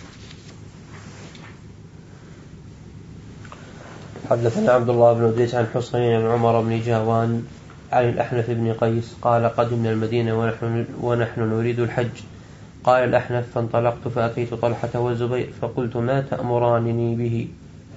حدثنا عبد الله بن أديس عن حسين بن عمر بن جاوان عن الأحنف بن قيس قال قدمنا المدينة ونحن, ونحن نريد الحج. قال الأحنف فانطلقت فأتيت طلحة والزبير فقلت ما تأمرانني به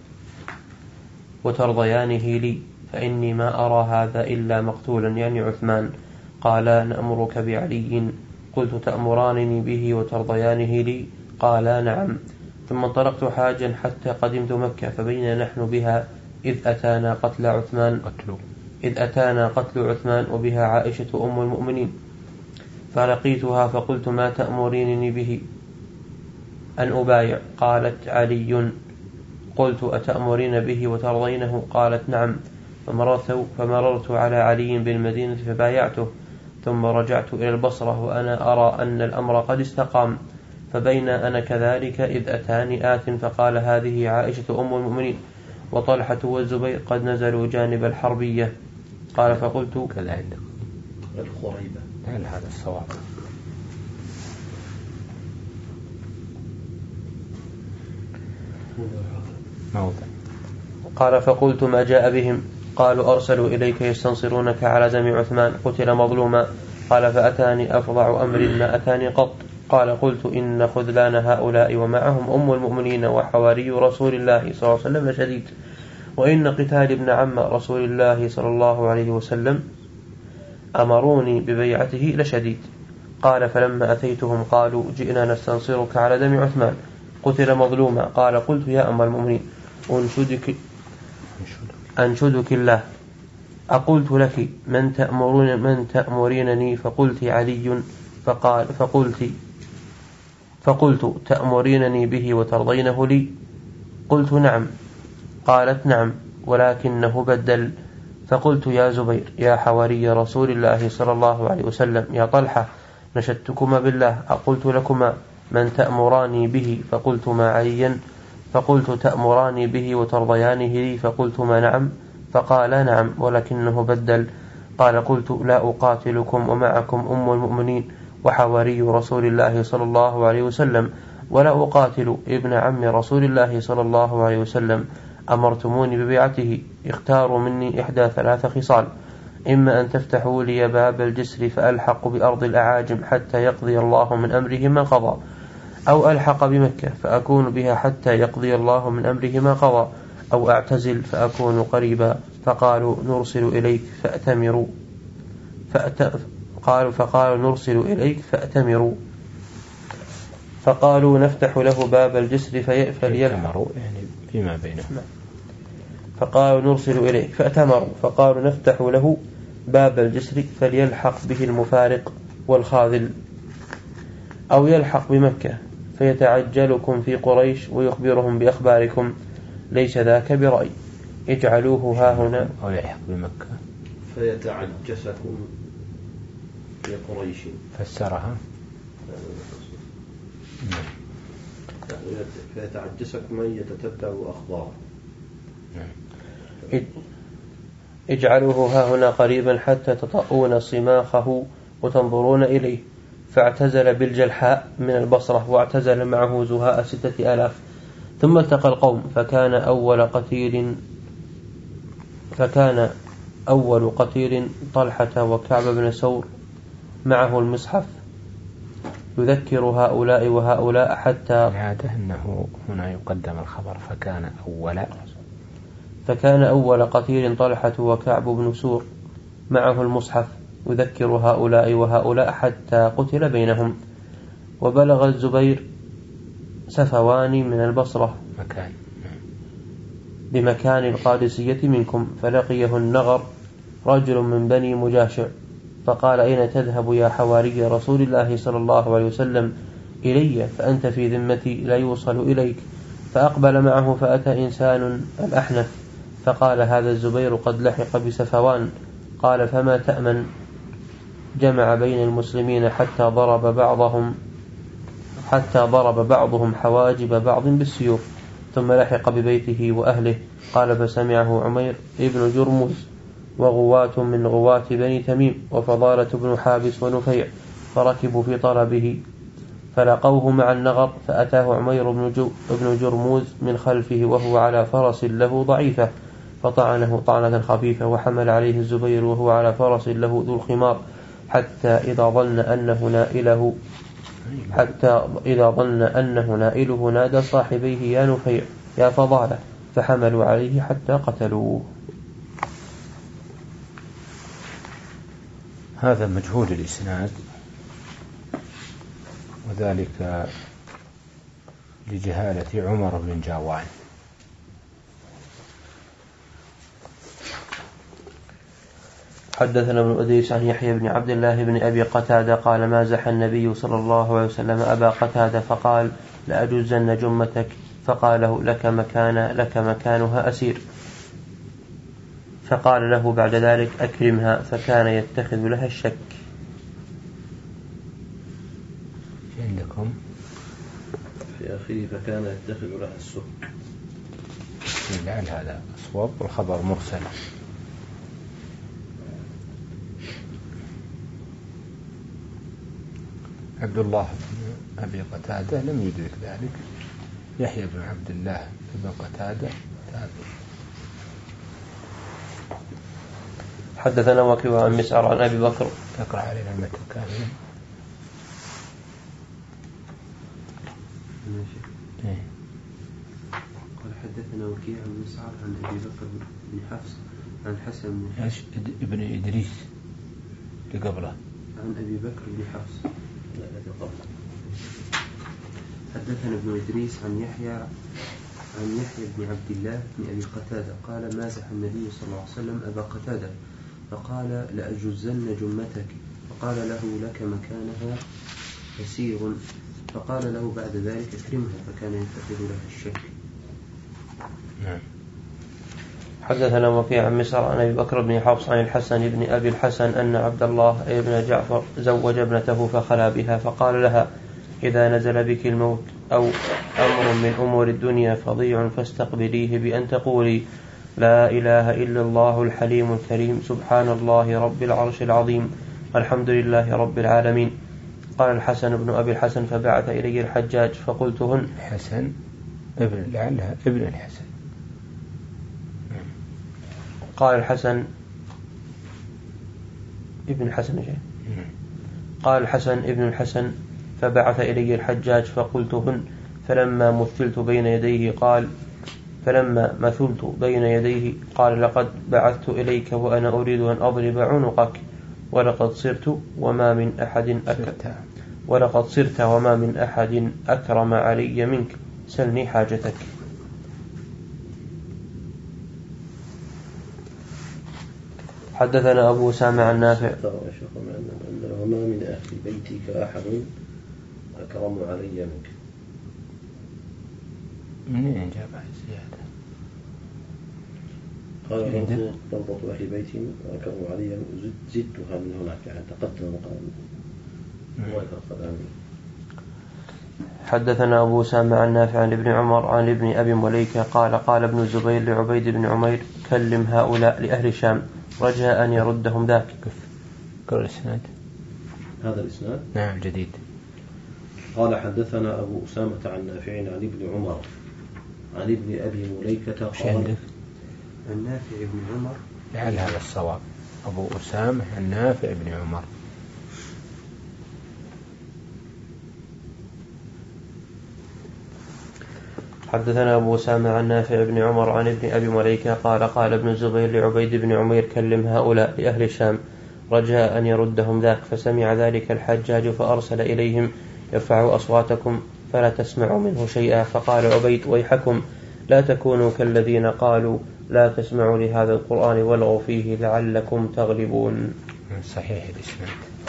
وترضيانه لي؟ فإني ما أرى هذا إلا مقتولا، يعني عثمان. قال نأمرك بعلي. قلت تأمرانني به وترضيانه لي؟ قال نعم. ثم انطلقت حاجا حتى قدمت مكة، فبين نحن بها إذ أتانا قتل عثمان إذ أتانا قتل عثمان وبها عائشة أم المؤمنين، فلقيتها فقلت ما تأمرينني به أن أبايع؟ قالت علي. قلت أتأمرين به وترضينه؟ قالت نعم. فمررت, فمررت على علي بالمدينة فبايعته، ثم رجعت إلى البصرة وأنا أرى أن الأمر قد استقام. فبين أنا كذلك إذ أتاني آت فقال هذه عائشة أم المؤمنين وطلحة والزبير قد نزلوا جانب الحربية. قال فقلت كذا عندكم الخريبة. هل هذا الصواب؟ موضع. قال فقلت ما جاء بهم؟ قالوا أرسلوا إليك يستنصرونك على دم عثمان قتل مظلوما. قال فأتاني أفظع أمر ما أتاني قط. قال قلت إن خذلان هؤلاء ومعهم أم المؤمنين وحواري رسول الله صلى الله عليه وسلم لشديد، وإن قتال ابن عم رسول الله صلى الله عليه وسلم أمروني ببيعته لشديد. قال فلما أتيتهم قالوا جئنا نستنصرك على دم عثمان قتل مظلوما. قال قلت يا أم المؤمنين أنشدك, أنشدك الله أقلت لك من تأمرون من تأمرينني؟ فقلت علي. فقال فقلت فقلت تأمرينني به وترضينه لي؟ قلت نعم. قالت نعم ولكنه بدل. فقلت يا زبير يا حواري رسول الله صلى الله عليه وسلم يا طلحة نشدتكما بالله أقلت لكما من تأمراني به؟ فقلت ما عليا. فقلت تأمراني به وترضيانه لي؟ فقلت ما نعم. فقال نعم ولكنه بدل. قال قلت لا أقاتلكم ومعكم أم المؤمنين وحواري رسول الله صلى الله عليه وسلم، ولا أقاتل ابن عم رسول الله صلى الله عليه وسلم. أمرتموني ببيعته، اختاروا مني إحدى ثلاث خصال: إما أن تفتحوا لي باب الجسر فألحق بأرض الأعاجم حتى يقضي الله من أمره ما قضى، أو ألحق بمكة فأكون بها حتى يقضي الله من أمره ما قضى، أو أعتزل فأكون قريبا. فقالوا نرسل إليك فأتمروا فأت... قالوا فقالوا نرسل إليك فأتمروا فقالوا نفتح له باب الجسر فليلحق يعني فيما بينهم. فقالوا نرسل إليك فأتمروا فقالوا نفتح له باب الجسر فليلحق به المفارق والخاذل، أو يلحق بمكة فيتعجلكم في قريش ويخبرهم بأخباركم، ليس ذاك برأي، اجعلوه ها هنا. أو يلحق بمكة فيتعجسكم في قريش، فسرها فيتعجسكم من يتتبع أخباره. اجعلوه ها هنا قريبا حتى تطؤون صماخه وتنظرون إليه. فاعتزل بالجلحاء من البصرة واعتزل معه زهاء ستة آلاف. ثم التقى القوم فكان أول قتيل فكان أول قتيل طلحة وكعب بن سور معه المصحف يذكر هؤلاء وهؤلاء حتى هذا أنه هنا يقدم الخبر فكان أول فكان أول قتيل طلحة وكعب بن سور معه المصحف يذكر هؤلاء وهؤلاء حتى قتل بينهم. وبلغ الزبير سفواني من البصرة مكان بمكان القادسية منكم، فلقيه النغر رجل من بني مجاشع فقال أين تذهب يا حواري رسول الله صلى الله عليه وسلم؟ إلي فأنت في ذمتي لا يوصل إليك. فأقبل معه فأتى إنسان الأحنف فقال هذا الزبير قد لحق بسفوان. قال فما تأمن؟ جمع بين المسلمين حتى ضرب بعضهم حتى ضرب بعضهم حواجب بعض بالسيوف ثم لحق ببيته وأهله. قال فسمعه عمير ابن جرمز وغواة من غواة بني تميم وفضالة بن حابس ونفيع فركبوا في طلبه فلقوه مع النغر فأتاه عمير بن جرموز من خلفه وهو على فرس له ضعيفة فطعنه طعنة خفيفة وحمل عليه الزبير وهو على فرس له ذو الخمار حتى إذا ظن أنه نائله حتى إذا ظن أنه نائله نادى صاحبيه يا نفيع يا فضالة فحملوا عليه حتى قتلوه. هذا مجهول الإسناد وذلك لجهالة عمر بن جاوان. حدثنا ابن أدريس عن يحيى بن عبد الله بن أبي قتادة قال مازح النبي صلى الله عليه وسلم أبا قتادة فقال لأجزن جمتك فقال له لك, مكان لك مكانها أسير. فقال له بعد ذلك أكرمها فكان يتخذ لها الشك. عندكم في آخره فكان يتخذ لها السك. لعل هذا أصوب والخبر مرسل. عبد الله بن أبي قتادة لم يدرك ذلك. يحيى بن عبد الله بن قتادة تابع. حدثنا وكيع عن مسعر عن أبي بكر. تقرأ علينا المتن كاملا. قال حدثنا وكيع عن مسعر عن أبي بكر بن حفص عن حسن بن ايش ابن إدريس اللي قبله عن أبي بكر بن حفص. حدثنا ابن إدريس عن يحيى عن يحيى بن عبد الله بن أبي قتادة قال مازح النبي صلى الله عليه وسلم أبا قتادة فقال لأجزن جمتك فقال له لك مكانها يسير. فقال له بعد ذلك اكرمها فكان يتخذ لها الشك. نعم. حدثنا وكيع عن مسعر عن أبي بكر بن حفص عن الحسن بن أبي الحسن أن عبد الله بن جعفر زوج ابنته فخلا بها فقال لها إذا نزل بك الموت أو أمر من أمور الدنيا فضيع فاستقبليه بأن تقولي لا إله إلا الله الحليم الكريم سبحان الله رب العرش العظيم الحمد لله رب العالمين. قال الحسن بن أبي الحسن فبعث إلي الحجاج فقلتهن حسن ابن لعلها ابن الحسن. قال الحسن ابن الحسن شيء قال الحسن ابن الحسن فبعث إلي الحجاج فقلتهن فلما مثلت بين يديه قال فلما مثلت بين يديه قال لقد بعثت إليك وأنا أريد أن أضرب عنقك ولقد صرت وما من أحد أك... ولقد صرت وما من أحد أكرم علي منك سلني حاجتك. حدثنا أبو أسامة عن نافع وما من أهل بيتك أحد أكرم علي منك. منين جاب الزيادة؟ قال ضبط أهل بيتي أكرم علي زدتها من هناك يعني تقدم مقام. حدثنا أبو أسامة عن نافع عن ابن عمر عن ابن أبي مليكة قال قال ابن الزبير لعبيد بن عمير كلم هؤلاء لأهل الشام رجاء أن يردهم ذاك. قرأ الإسناد. هذا الإسناد نعم جديد. قال حدثنا أبو أسامة عن نافع عن ابن عمر عن ابن أبي مليكة قال عن نافع بن عمر لعل هذا الصواب. أبو أسامة عن نافع بن عمر. حدثنا أبو أسامة عن نافع بن عمر عن ابن أبي مليكة قال قال ابن الزبير لعبيد بن عمير كلم هؤلاء لأهل الشام رجاء أن يردهم ذاك، فسمع ذلك الحجاج فأرسل إليهم ارفعوا أصواتكم فلا تسمعوا منه شيئا. فقال عبيد ويحكم لا تكونوا كالذين قالوا لا تسمعوا لهذا القرآن والغوا فيه لعلكم تغلبون. صحيح الإسناد.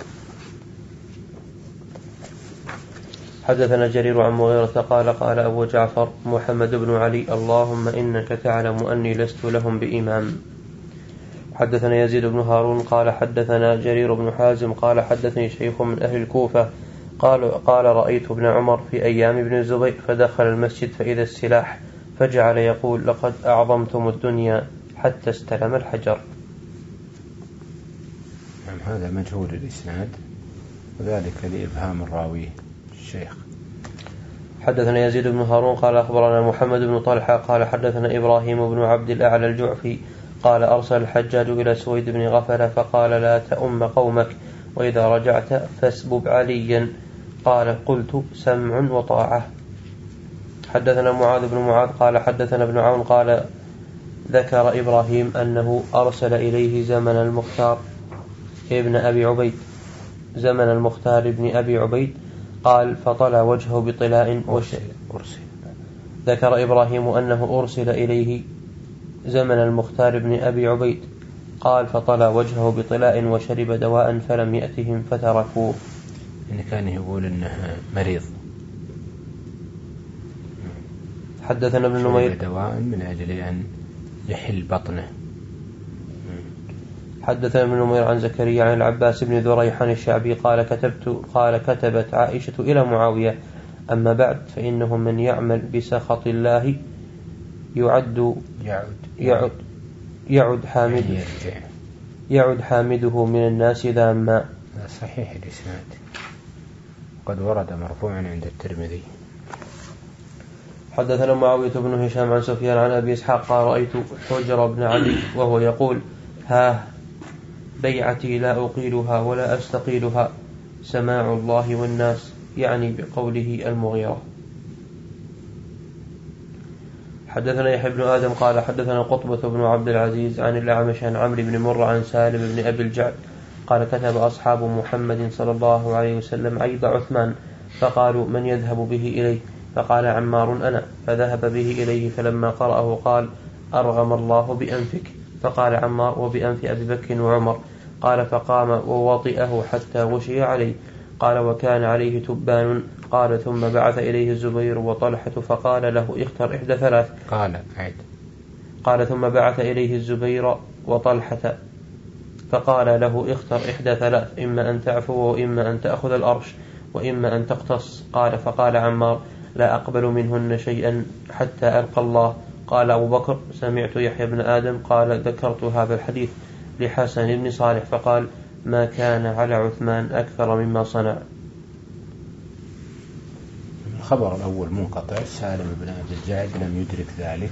حدثنا جرير عن مغيرة قال قال أبو جعفر محمد بن علي اللهم إنك تعلم أني لست لهم بإمام. حدثنا يزيد بن هارون قال حدثنا جرير بن حازم قال حدثني شيخ من أهل الكوفة قال, قال رأيت ابن عمر في أيام ابن الزبير فدخل المسجد فإذا السلاح فجعل يقول لقد أعظمتم الدنيا حتى استلم الحجر. هذا مجهول الإسناد وذلك لإبهام الراوي الشيخ. حدثنا يزيد بن هارون قال أخبرنا محمد بن طلحة قال حدثنا إبراهيم بن عبد الأعلى الجعفي قال أرسل الحجاج إلى سويد بن غفلة فقال لا تؤم قومك وإذا رجعت فاسبب عليا. قال قلت سمع وطاعة. حدثنا معاذ بن معاذ قال حدثنا ابن عون قال ذكر إبراهيم أنه أرسل إليه زمن المختار ابن أبي عبيد زمن المختار ابن أبي عبيد قال فطلع وجهه بطلاء وشرب. ذكر إبراهيم أنه أرسل إليه زمن المختار ابن أبي عبيد قال فطلع وجهه بطلاء وشرب دواء فلم يأتهم فتركوه. إن كان يقول إنه مريض. حدثنا ابن نمير دواء من أجل أن يحل بطنه. حدثنا ابن نمير عن زكريا عن العباس بن ذريح عن الشعبي قال كتبت قال كتبت عائشة إلى معاوية أما بعد فإنه من يعمل بسخط الله يعد يعد يعد يعد حامد يعد حامده من الناس ذاما. صحيح الإسناد قد ورد مرفوعا عند الترمذي. حدثنا معاوية بن هشام عن سفيان عن أبي إسحاق قال رأيت حجر بن علي وهو يقول ها بيعتي لا أقيلها ولا أستقيلها سماع الله والناس يعني بقوله المغيرة. حدثنا يحيى بن آدم قال حدثنا قطبة بن عبد العزيز عن الأعمش عن عمرو بن مرة عن سالم بن أبي الجعد قال كتب أصحاب محمد صلى الله عليه وسلم عيب عثمان فقالوا من يذهب به إليه فقال عمار أنا فذهب به إليه فلما قرأه قال أرغم الله بأنفك فقال عمار وبأنف أبي بكر وعمر قال فقام ووطئه حتى غشي عليه قال وكان عليه تبان قال ثم بعث إليه الزبير وطلحة فقال له اختر إحدى ثلاث قال عيد قال ثم بعث إليه الزبير وطلحة فقال له اختر إحدى ثلاث إما أن تعفو وإما أن تأخذ الأرش وإما أن تقتص. قال فقال عمار لا أقبل منهن شيئا حتى ألقى الله. قال أبو بكر سمعت يحيى بن آدم قال ذكرت هذا الحديث لحسن بن صالح فقال ما كان على عثمان أكثر مما صنع. الخبر الأول منقطع سالم بن أبي الجعد لم يدرك ذلك.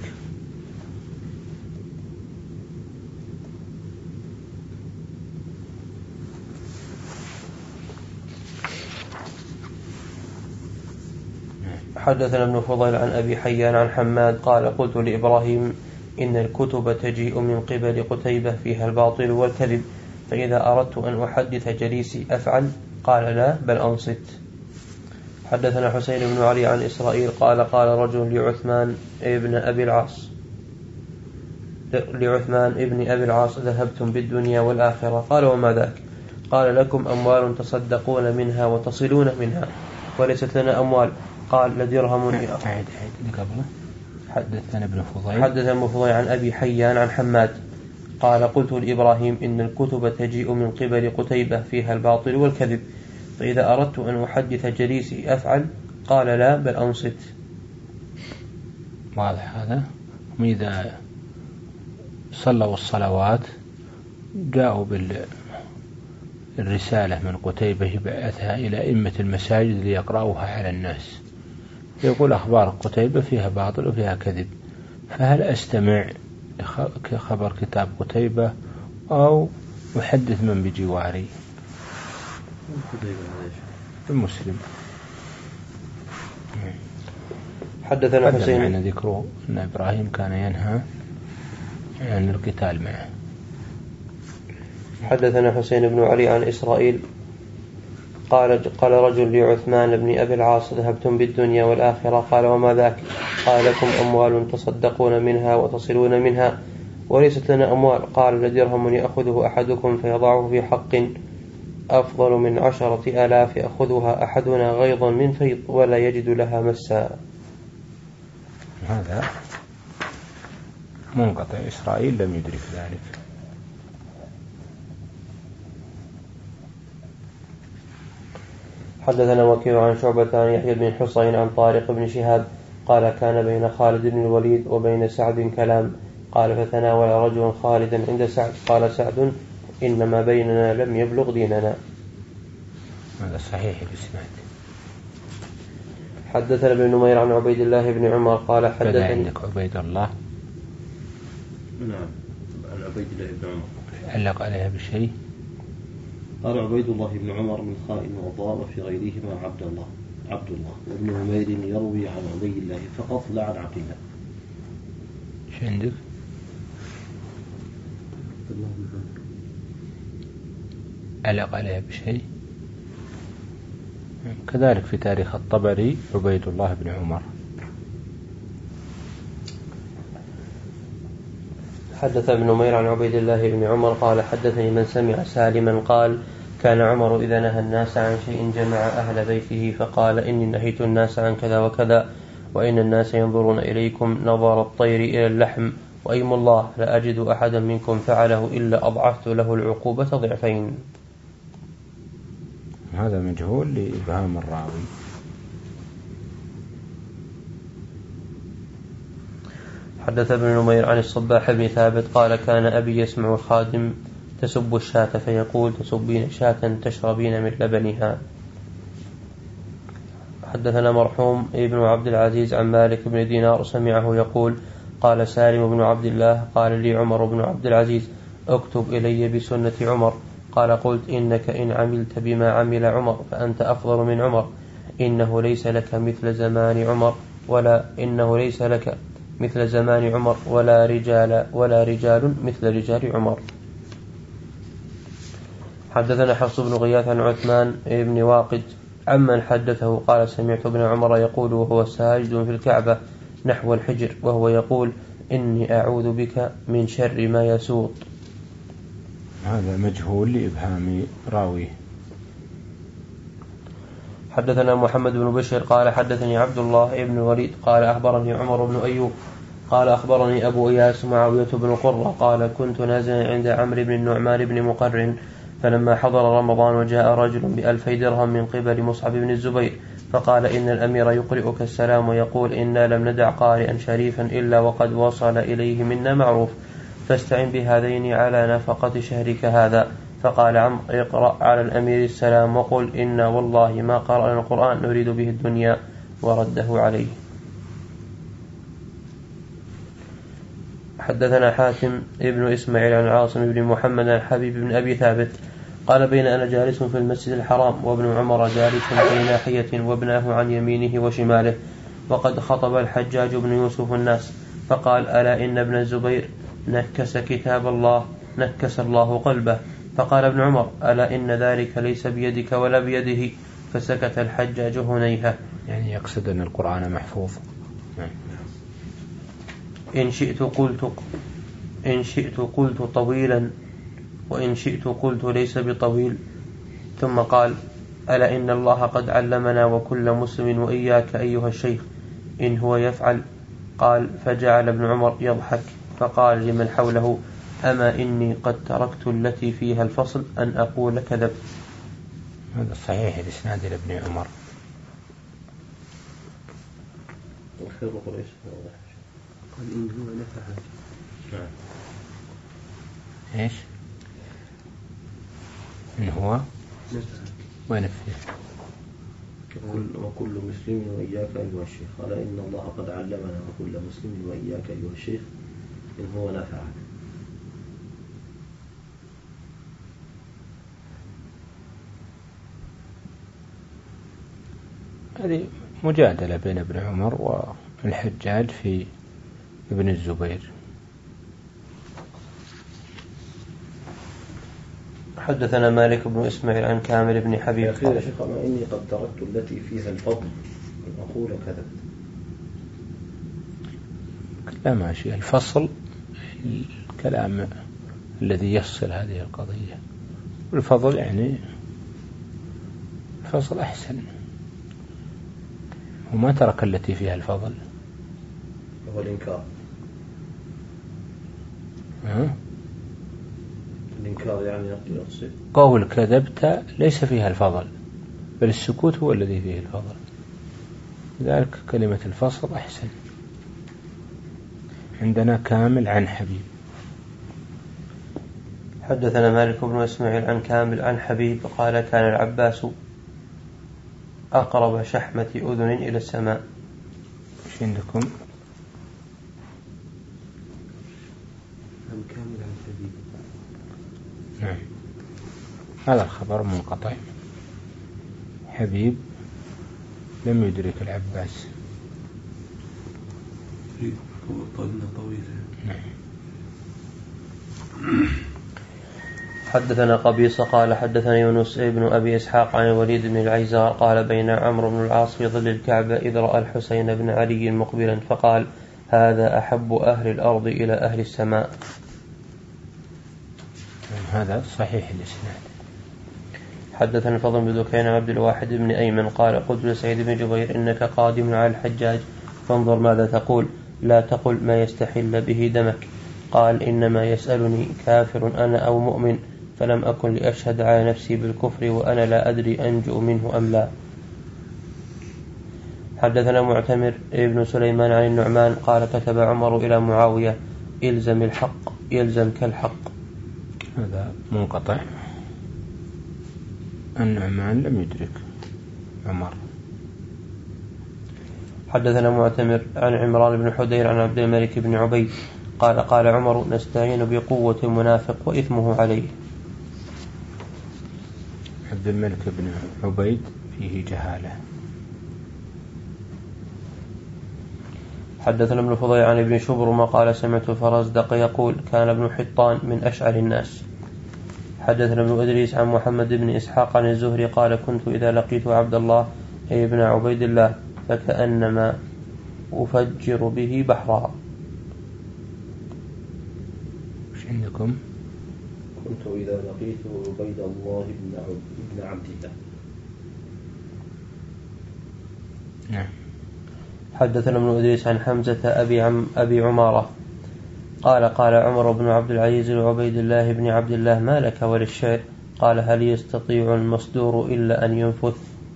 حدثنا ابن فضيل عن أبي حيان عن حماد قال قلت لإبراهيم إن الكتب تجيء من قبل قتيبة فيها الباطل والكذب فإذا أردت أن أحدث جليسي أفعل قال لا بل أنصت. حدثنا حسين بن علي عن إسرائيل قال قال رجل لعثمان ابن أبي العاص لعثمان ابن أبي العاص ذهبتم بالدنيا والآخرة قال وما ذاك قال لكم أموال تصدقون منها وتصلون منها وليست لنا أموال قال لدرهم عيد عيد قبله. حدثنا ابن فضيل حدثنا ابن فضيل عن أبي حيان عن حماد قال قلت لإبراهيم إن الكتب تجيء من قبل قتيبة فيها الباطل والكذب فإذا أردت أن أحدث جليسي أفعل قال لا بل أنصت. واضح هذا. إذا صلوا الصلوات جاءوا بالرسالة من قتيبة يبعثها إلى أئمة المساجد ليقرأوها على الناس يقول أخبار قتيبة فيها باطل وفيها كذب فهل أستمع خبر كتاب قتيبة أو محدث من بجواري المسلم. حدثنا حسين عن ذكره أن إبراهيم كان ينهى عن القتال معه. حدثنا حسين بن علي عن إسرائيل قال قال رجل لعثمان بن أبي العاص ذهبتم بالدنيا والآخرة؟ قال وما ذاك؟ قال لكم أموال تصدقون منها وتصلون منها وليست لنا أموال. قال لدرهم يأخذه أحدكم فيضعه في حق أفضل من عشرة آلاف يأخذها أحدنا غيظا من فيض ولا يجد لها مسا. هذا منقطع، إسرائيل لم يدرك ذلك. حدثنا وكيع عن شعبة عن يحيى بن حصين عن طارق بن شهاب قال كان بين خالد بن الوليد وبين سعد كلام. قال فتناول رجل خالدا عند سعد قال سعد إنما بيننا لم يبلغ ديننا. هذا صحيح الإسناد. حدثنا ابن نمير عن عبيد الله بن عمر قال حدثني عندك عبيد الله. نعم عن عبيد الله بن عمر علق عليها بشيء. قال عبيد الله بن عمر من خائن وضار في غيرهما عبد الله عبد الله وابن عمير يروي عن عبيد الله فقط لا عن عبد الله. شو عندك؟ علق عليها بشيء. كذلك في تاريخ الطبري عبيد الله بن عمر. حدث ابن نمير عن عبيد الله بن عمر قال حدثني من سمع سالما قال كان عمر إذا نهى الناس عن شيء جمع أهل بيته فقال إني نهيت الناس عن كذا وكذا وإن الناس ينظرون إليكم نظر الطير إلى اللحم وأيم الله لا أجد أحدا منكم فعله إلا أضعفت له العقوبة ضعفين. هذا مجهول لإبهام الراوي. حدث ابن نمير عن الصباح بن ثابت قال كان أبي يسمع الخادم تسب الشاة فيقول تسبين شاة تشربين من لبنها. حدثنا مرحوم ابن عبد العزيز عن مالك بن دينار سمعه يقول قال سالم بن عبد الله قال لي عمر بن عبد العزيز اكتب إلي بسنة عمر. قال قلت إنك إن عملت بما عمل عمر فأنت أفضل من عمر إنه ليس لك مثل زمان عمر ولا إنه ليس لك مثل زمان عمر ولا رجال ولا رجال مثل رجال عمر. حدثنا حفص بن غياث عن عثمان بن واقد عمن حدثه قال سمعت ابن عمر يقول وهو ساجد في الكعبة نحو الحجر وهو يقول إني أعوذ بك من شر ما يسوط. هذا مجهول لإبهام راويه. حدثنا محمد بن بشير قال حدثني عبد الله بن الوليد قال أخبرني عمر بن أيوب قال أخبرني أبو إياس معاوية بن قرة قال كنت نازلا عند عمرو بن النعمان بن مقرن فلما حضر رمضان وجاء رجل بألفي درهم من قبل مصعب بن الزبير فقال إن الأمير يقرئك السلام ويقول إنا لم ندع قارئا شريفا إلا وقد وصل إليه منا معروف فاستعن بهذين على نفقة شهرك هذا. فقال عمرو اقرأ على الأمير السلام وقل إنا والله ما قرأنا القرآن نريد به الدنيا ورده عليه. حدثنا حاتم ابن إسماعيل عن عاصم بن محمد عن حبيب بن أبي ثابت قال بين أنا جالس في المسجد الحرام وابن عمر جالس في ناحية وابناه عن يمينه وشماله وقد خطب الحجاج بن يوسف الناس فقال ألا إن ابن الزبير نكس كتاب الله نكس الله قلبه. فقال ابن عمر ألا إن ذلك ليس بيدك ولا بيده. فسكت الحجاج هنيهة يعني يقصد أن القرآن محفوظ. إن شئت قلت إن شئت قلت طويلا وإن شئت قلت ليس بطويل. ثم قال ألا إن الله قد علمنا وكل مسلم وإياك أيها الشيخ إن هو يفعل. قال فجعل ابن عمر يضحك فقال لمن حوله أما إني قد تركت التي فيها الفصل أن أقول كذب. هذا صحيح الإسناد لابن عمر. قال إن هو نفعل. إيش إن هو نفعل ونفعل وكل مسلم وإياك أيها الشيخ. قال إن الله قد علمنا وكل مسلم وإياك أيها الشيخ إن هو نفعك. هذه مجادلة بين ابن عمر والحجاج في ابن الزبير. حدثنا مالك بن إسماعيل عن كامل بن حبيب يا أخي يا شيخ أما إني قد تركت التي فيها الفضل أن أقول كذبت. لا ماشي، الفصل الكلام الذي يفصل هذه القضية، والفضل يعني الفصل أحسن، وما ترك التي فيها الفضل هو الإنكار. أه؟ الإنكار يعني يقصد قول كذبت ليس فيها الفضل، بل السكوت هو الذي فيه الفضل، لذلك كلمة الفصل أحسن. عندنا كامل عن حبيب. حدثنا مالك بن إسماعيل عن كامل عن حبيب قال كان العباس أقرب شحمة أذن إلى السماء. ايش عندكم؟ عن كامل عن حبيب. نعم، هذا الخبر منقطع. حبيب لم يدرك العباس. طولنا طويلة. نعم. حدثنا قبيصة قال حدثنا يونس ابن أبي إسحاق عن الوليد بن العيزار قال بين عمرو بن العاص في ظل الكعبة إذ رأى الحسين بن علي مقبلا فقال هذا أحب أهل الأرض إلى أهل السماء. هذا صحيح الإسناد. حدثنا الفضل بن دكين عبد الواحد بن أيمن قال قلت لسعيد بن جبير إنك قادم على الحجاج فانظر ماذا تقول، لا تقل ما يستحل به دمك. قال إنما يسألني كافر أنا أو مؤمن، فلم أكن لأشهد على نفسي بالكفر وأنا لا أدري أنجو منه أم لا. حدثنا معتمر ابن سليمان عن النعمان قال كتب عمر إلى معاوية إلزم الحق يلزمك الحق. هذا منقطع. النعمان لم يدرك عمر. حدثنا معتمر عن عمران بن حدير عن عبد الملك بن عبيد قال قال عمر نستعين بقوة المنافق وإثمه عليه. عبد الملك بن عبيد فيه جهالة. حدثنا ابن فضيل عن ابن شبرمة قال سمعت فرزدق يقول كان ابن حطان من أشعر الناس. حدثنا ابن إدريس عن محمد بن إسحاق عن الزهري قال كنت إذا لقيت عبد الله أي ابن عبيد الله فكأنما أفجر به بحرا. وش عندكم؟ كنت إذا لقيت عبيد الله بن عبد الله. نعم. حدثنا ابن إدريس عن حمزة أبي, عم أبي عمارة قال قال عمر بن عبد العزيز لعبيد الله بن عبد الله ما لك وللشعر؟ قال هل يستطيع المصدور إلا أن ينفث.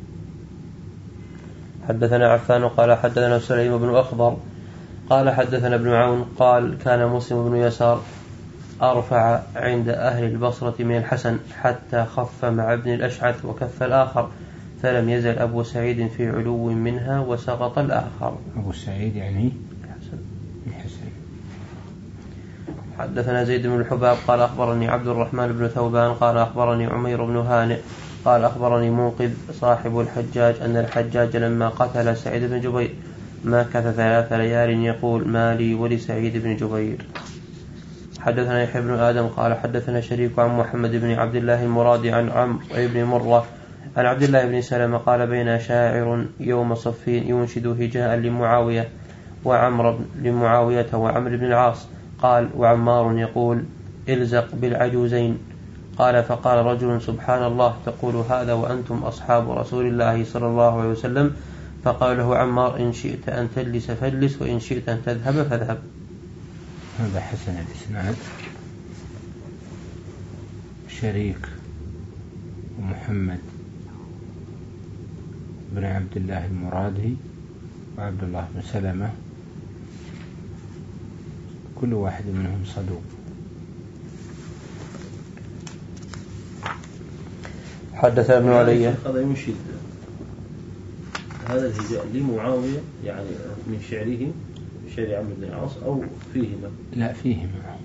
حدثنا عفان قال حدثنا سليم بن أخضر قال حدثنا ابن عون قال كان مسلم بن يسار أرفع عند أهل البصرة من الحسن حتى خف مع ابن الأشعث وكف الآخر، فلم يزل أبو سعيد في علو منها وسقط الآخر. أبو سعيد يعني الحسن. الحسن. حدثنا زيد بن الحباب قال أخبرني عبد الرحمن بن ثوبان قال أخبرني عمير بن هانئ قال أخبرني منقذ صاحب الحجاج أن الحجاج لما قتل سعيد بن جبير ما كث ثلاث ليال يقول ما لي ولسعيد بن جبير. حدثنا يحيى بن آدم قال حدثنا شريك عن محمد بن عبد الله المرادي عن عمرو بن مرة عن عبد الله بن سلمة قال بين شاعر يوم صفين ينشد هجاء لمعاوية وعمر لمعاوية وعمر بن العاص قال وعمار يقول الزق بالعجوزين. قال فقال رجل سبحان الله تقول هذا وأنتم أصحاب رسول الله صلى الله عليه وسلم؟ فقال له عمار إن شئت أن تجلس فاجلس وإن شئت أن تذهب فاذهب. هذا حسن الإسناد. شريك ومحمد بن عبد الله المرادي وعبد الله بن سلمة كل واحد منهم صدوق. حدث ابن علي هذا ينشد هذا الهجاء لمعاوية يعني من شعره شعر عمرو بن العاص أو فيهما؟ لا فيهما.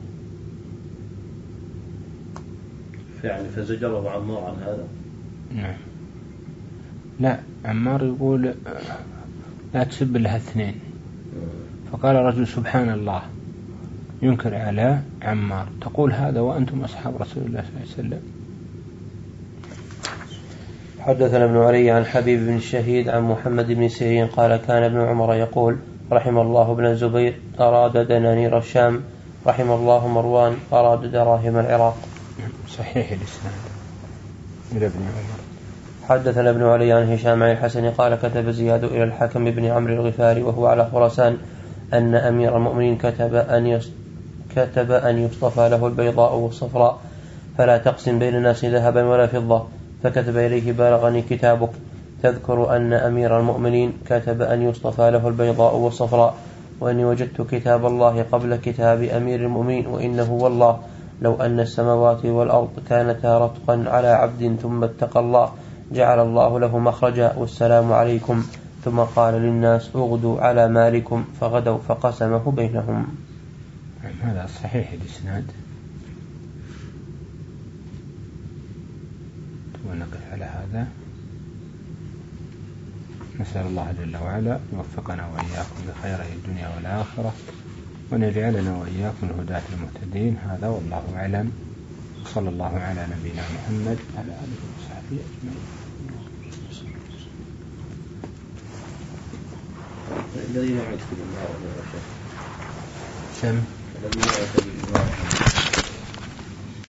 يعني فزجره عمار عن هذا. نعم. لا عمار يقول لا تسب لها اثنين، فقال رجل سبحان الله ينكر على عمار تقول هذا وأنتم أصحاب رسول الله صلى الله عليه وسلم. حدثنا ابن علي عن حبيب بن الشهيد عن محمد بن سيرين قال كان ابن عمر يقول رحم الله ابن الزبير أراد دنانير الشام، رحم الله مروان أراد دراهم العراق. صحيح الإسناد إلى ابن عمر. حدثنا ابن علي عن هشام عن الحسن قال كتب زياد إلى الحكم بن عمرو الغفاري وهو على خراسان أن أمير المؤمنين كتب أن يص... كتب أن يصطفى له البيضاء والصفراء فلا تقسم بين الناس ذهبا ولا فضة، فكتب إليه بلغني كتابك تذكر أن أمير المؤمنين كتب أن يصطفى له البيضاء والصفراء، وأني وجدت كتاب الله قبل كتاب أمير المؤمنين، وإنه والله لو أن السماوات والأرض كانتا رتقا على عبد ثم اتقى الله جعل الله له مخرجا والسلام عليكم، ثم قال للناس اغدوا على مالكم فغدوا فقسمه بينهم. هذا صحيح الإسناد. ونقف على هذا. نسأل الله جل وعلا يوفقنا وإياكم بخير الدنيا والآخرة، وأن يجعلنا وإياكم الهداة المهتدين. هذا والله أعلم، صلى الله على نبينا محمد وعلى آله وصحبه أجمعين. الذي لا يعتقد الله سم الذي لا يعتقد الله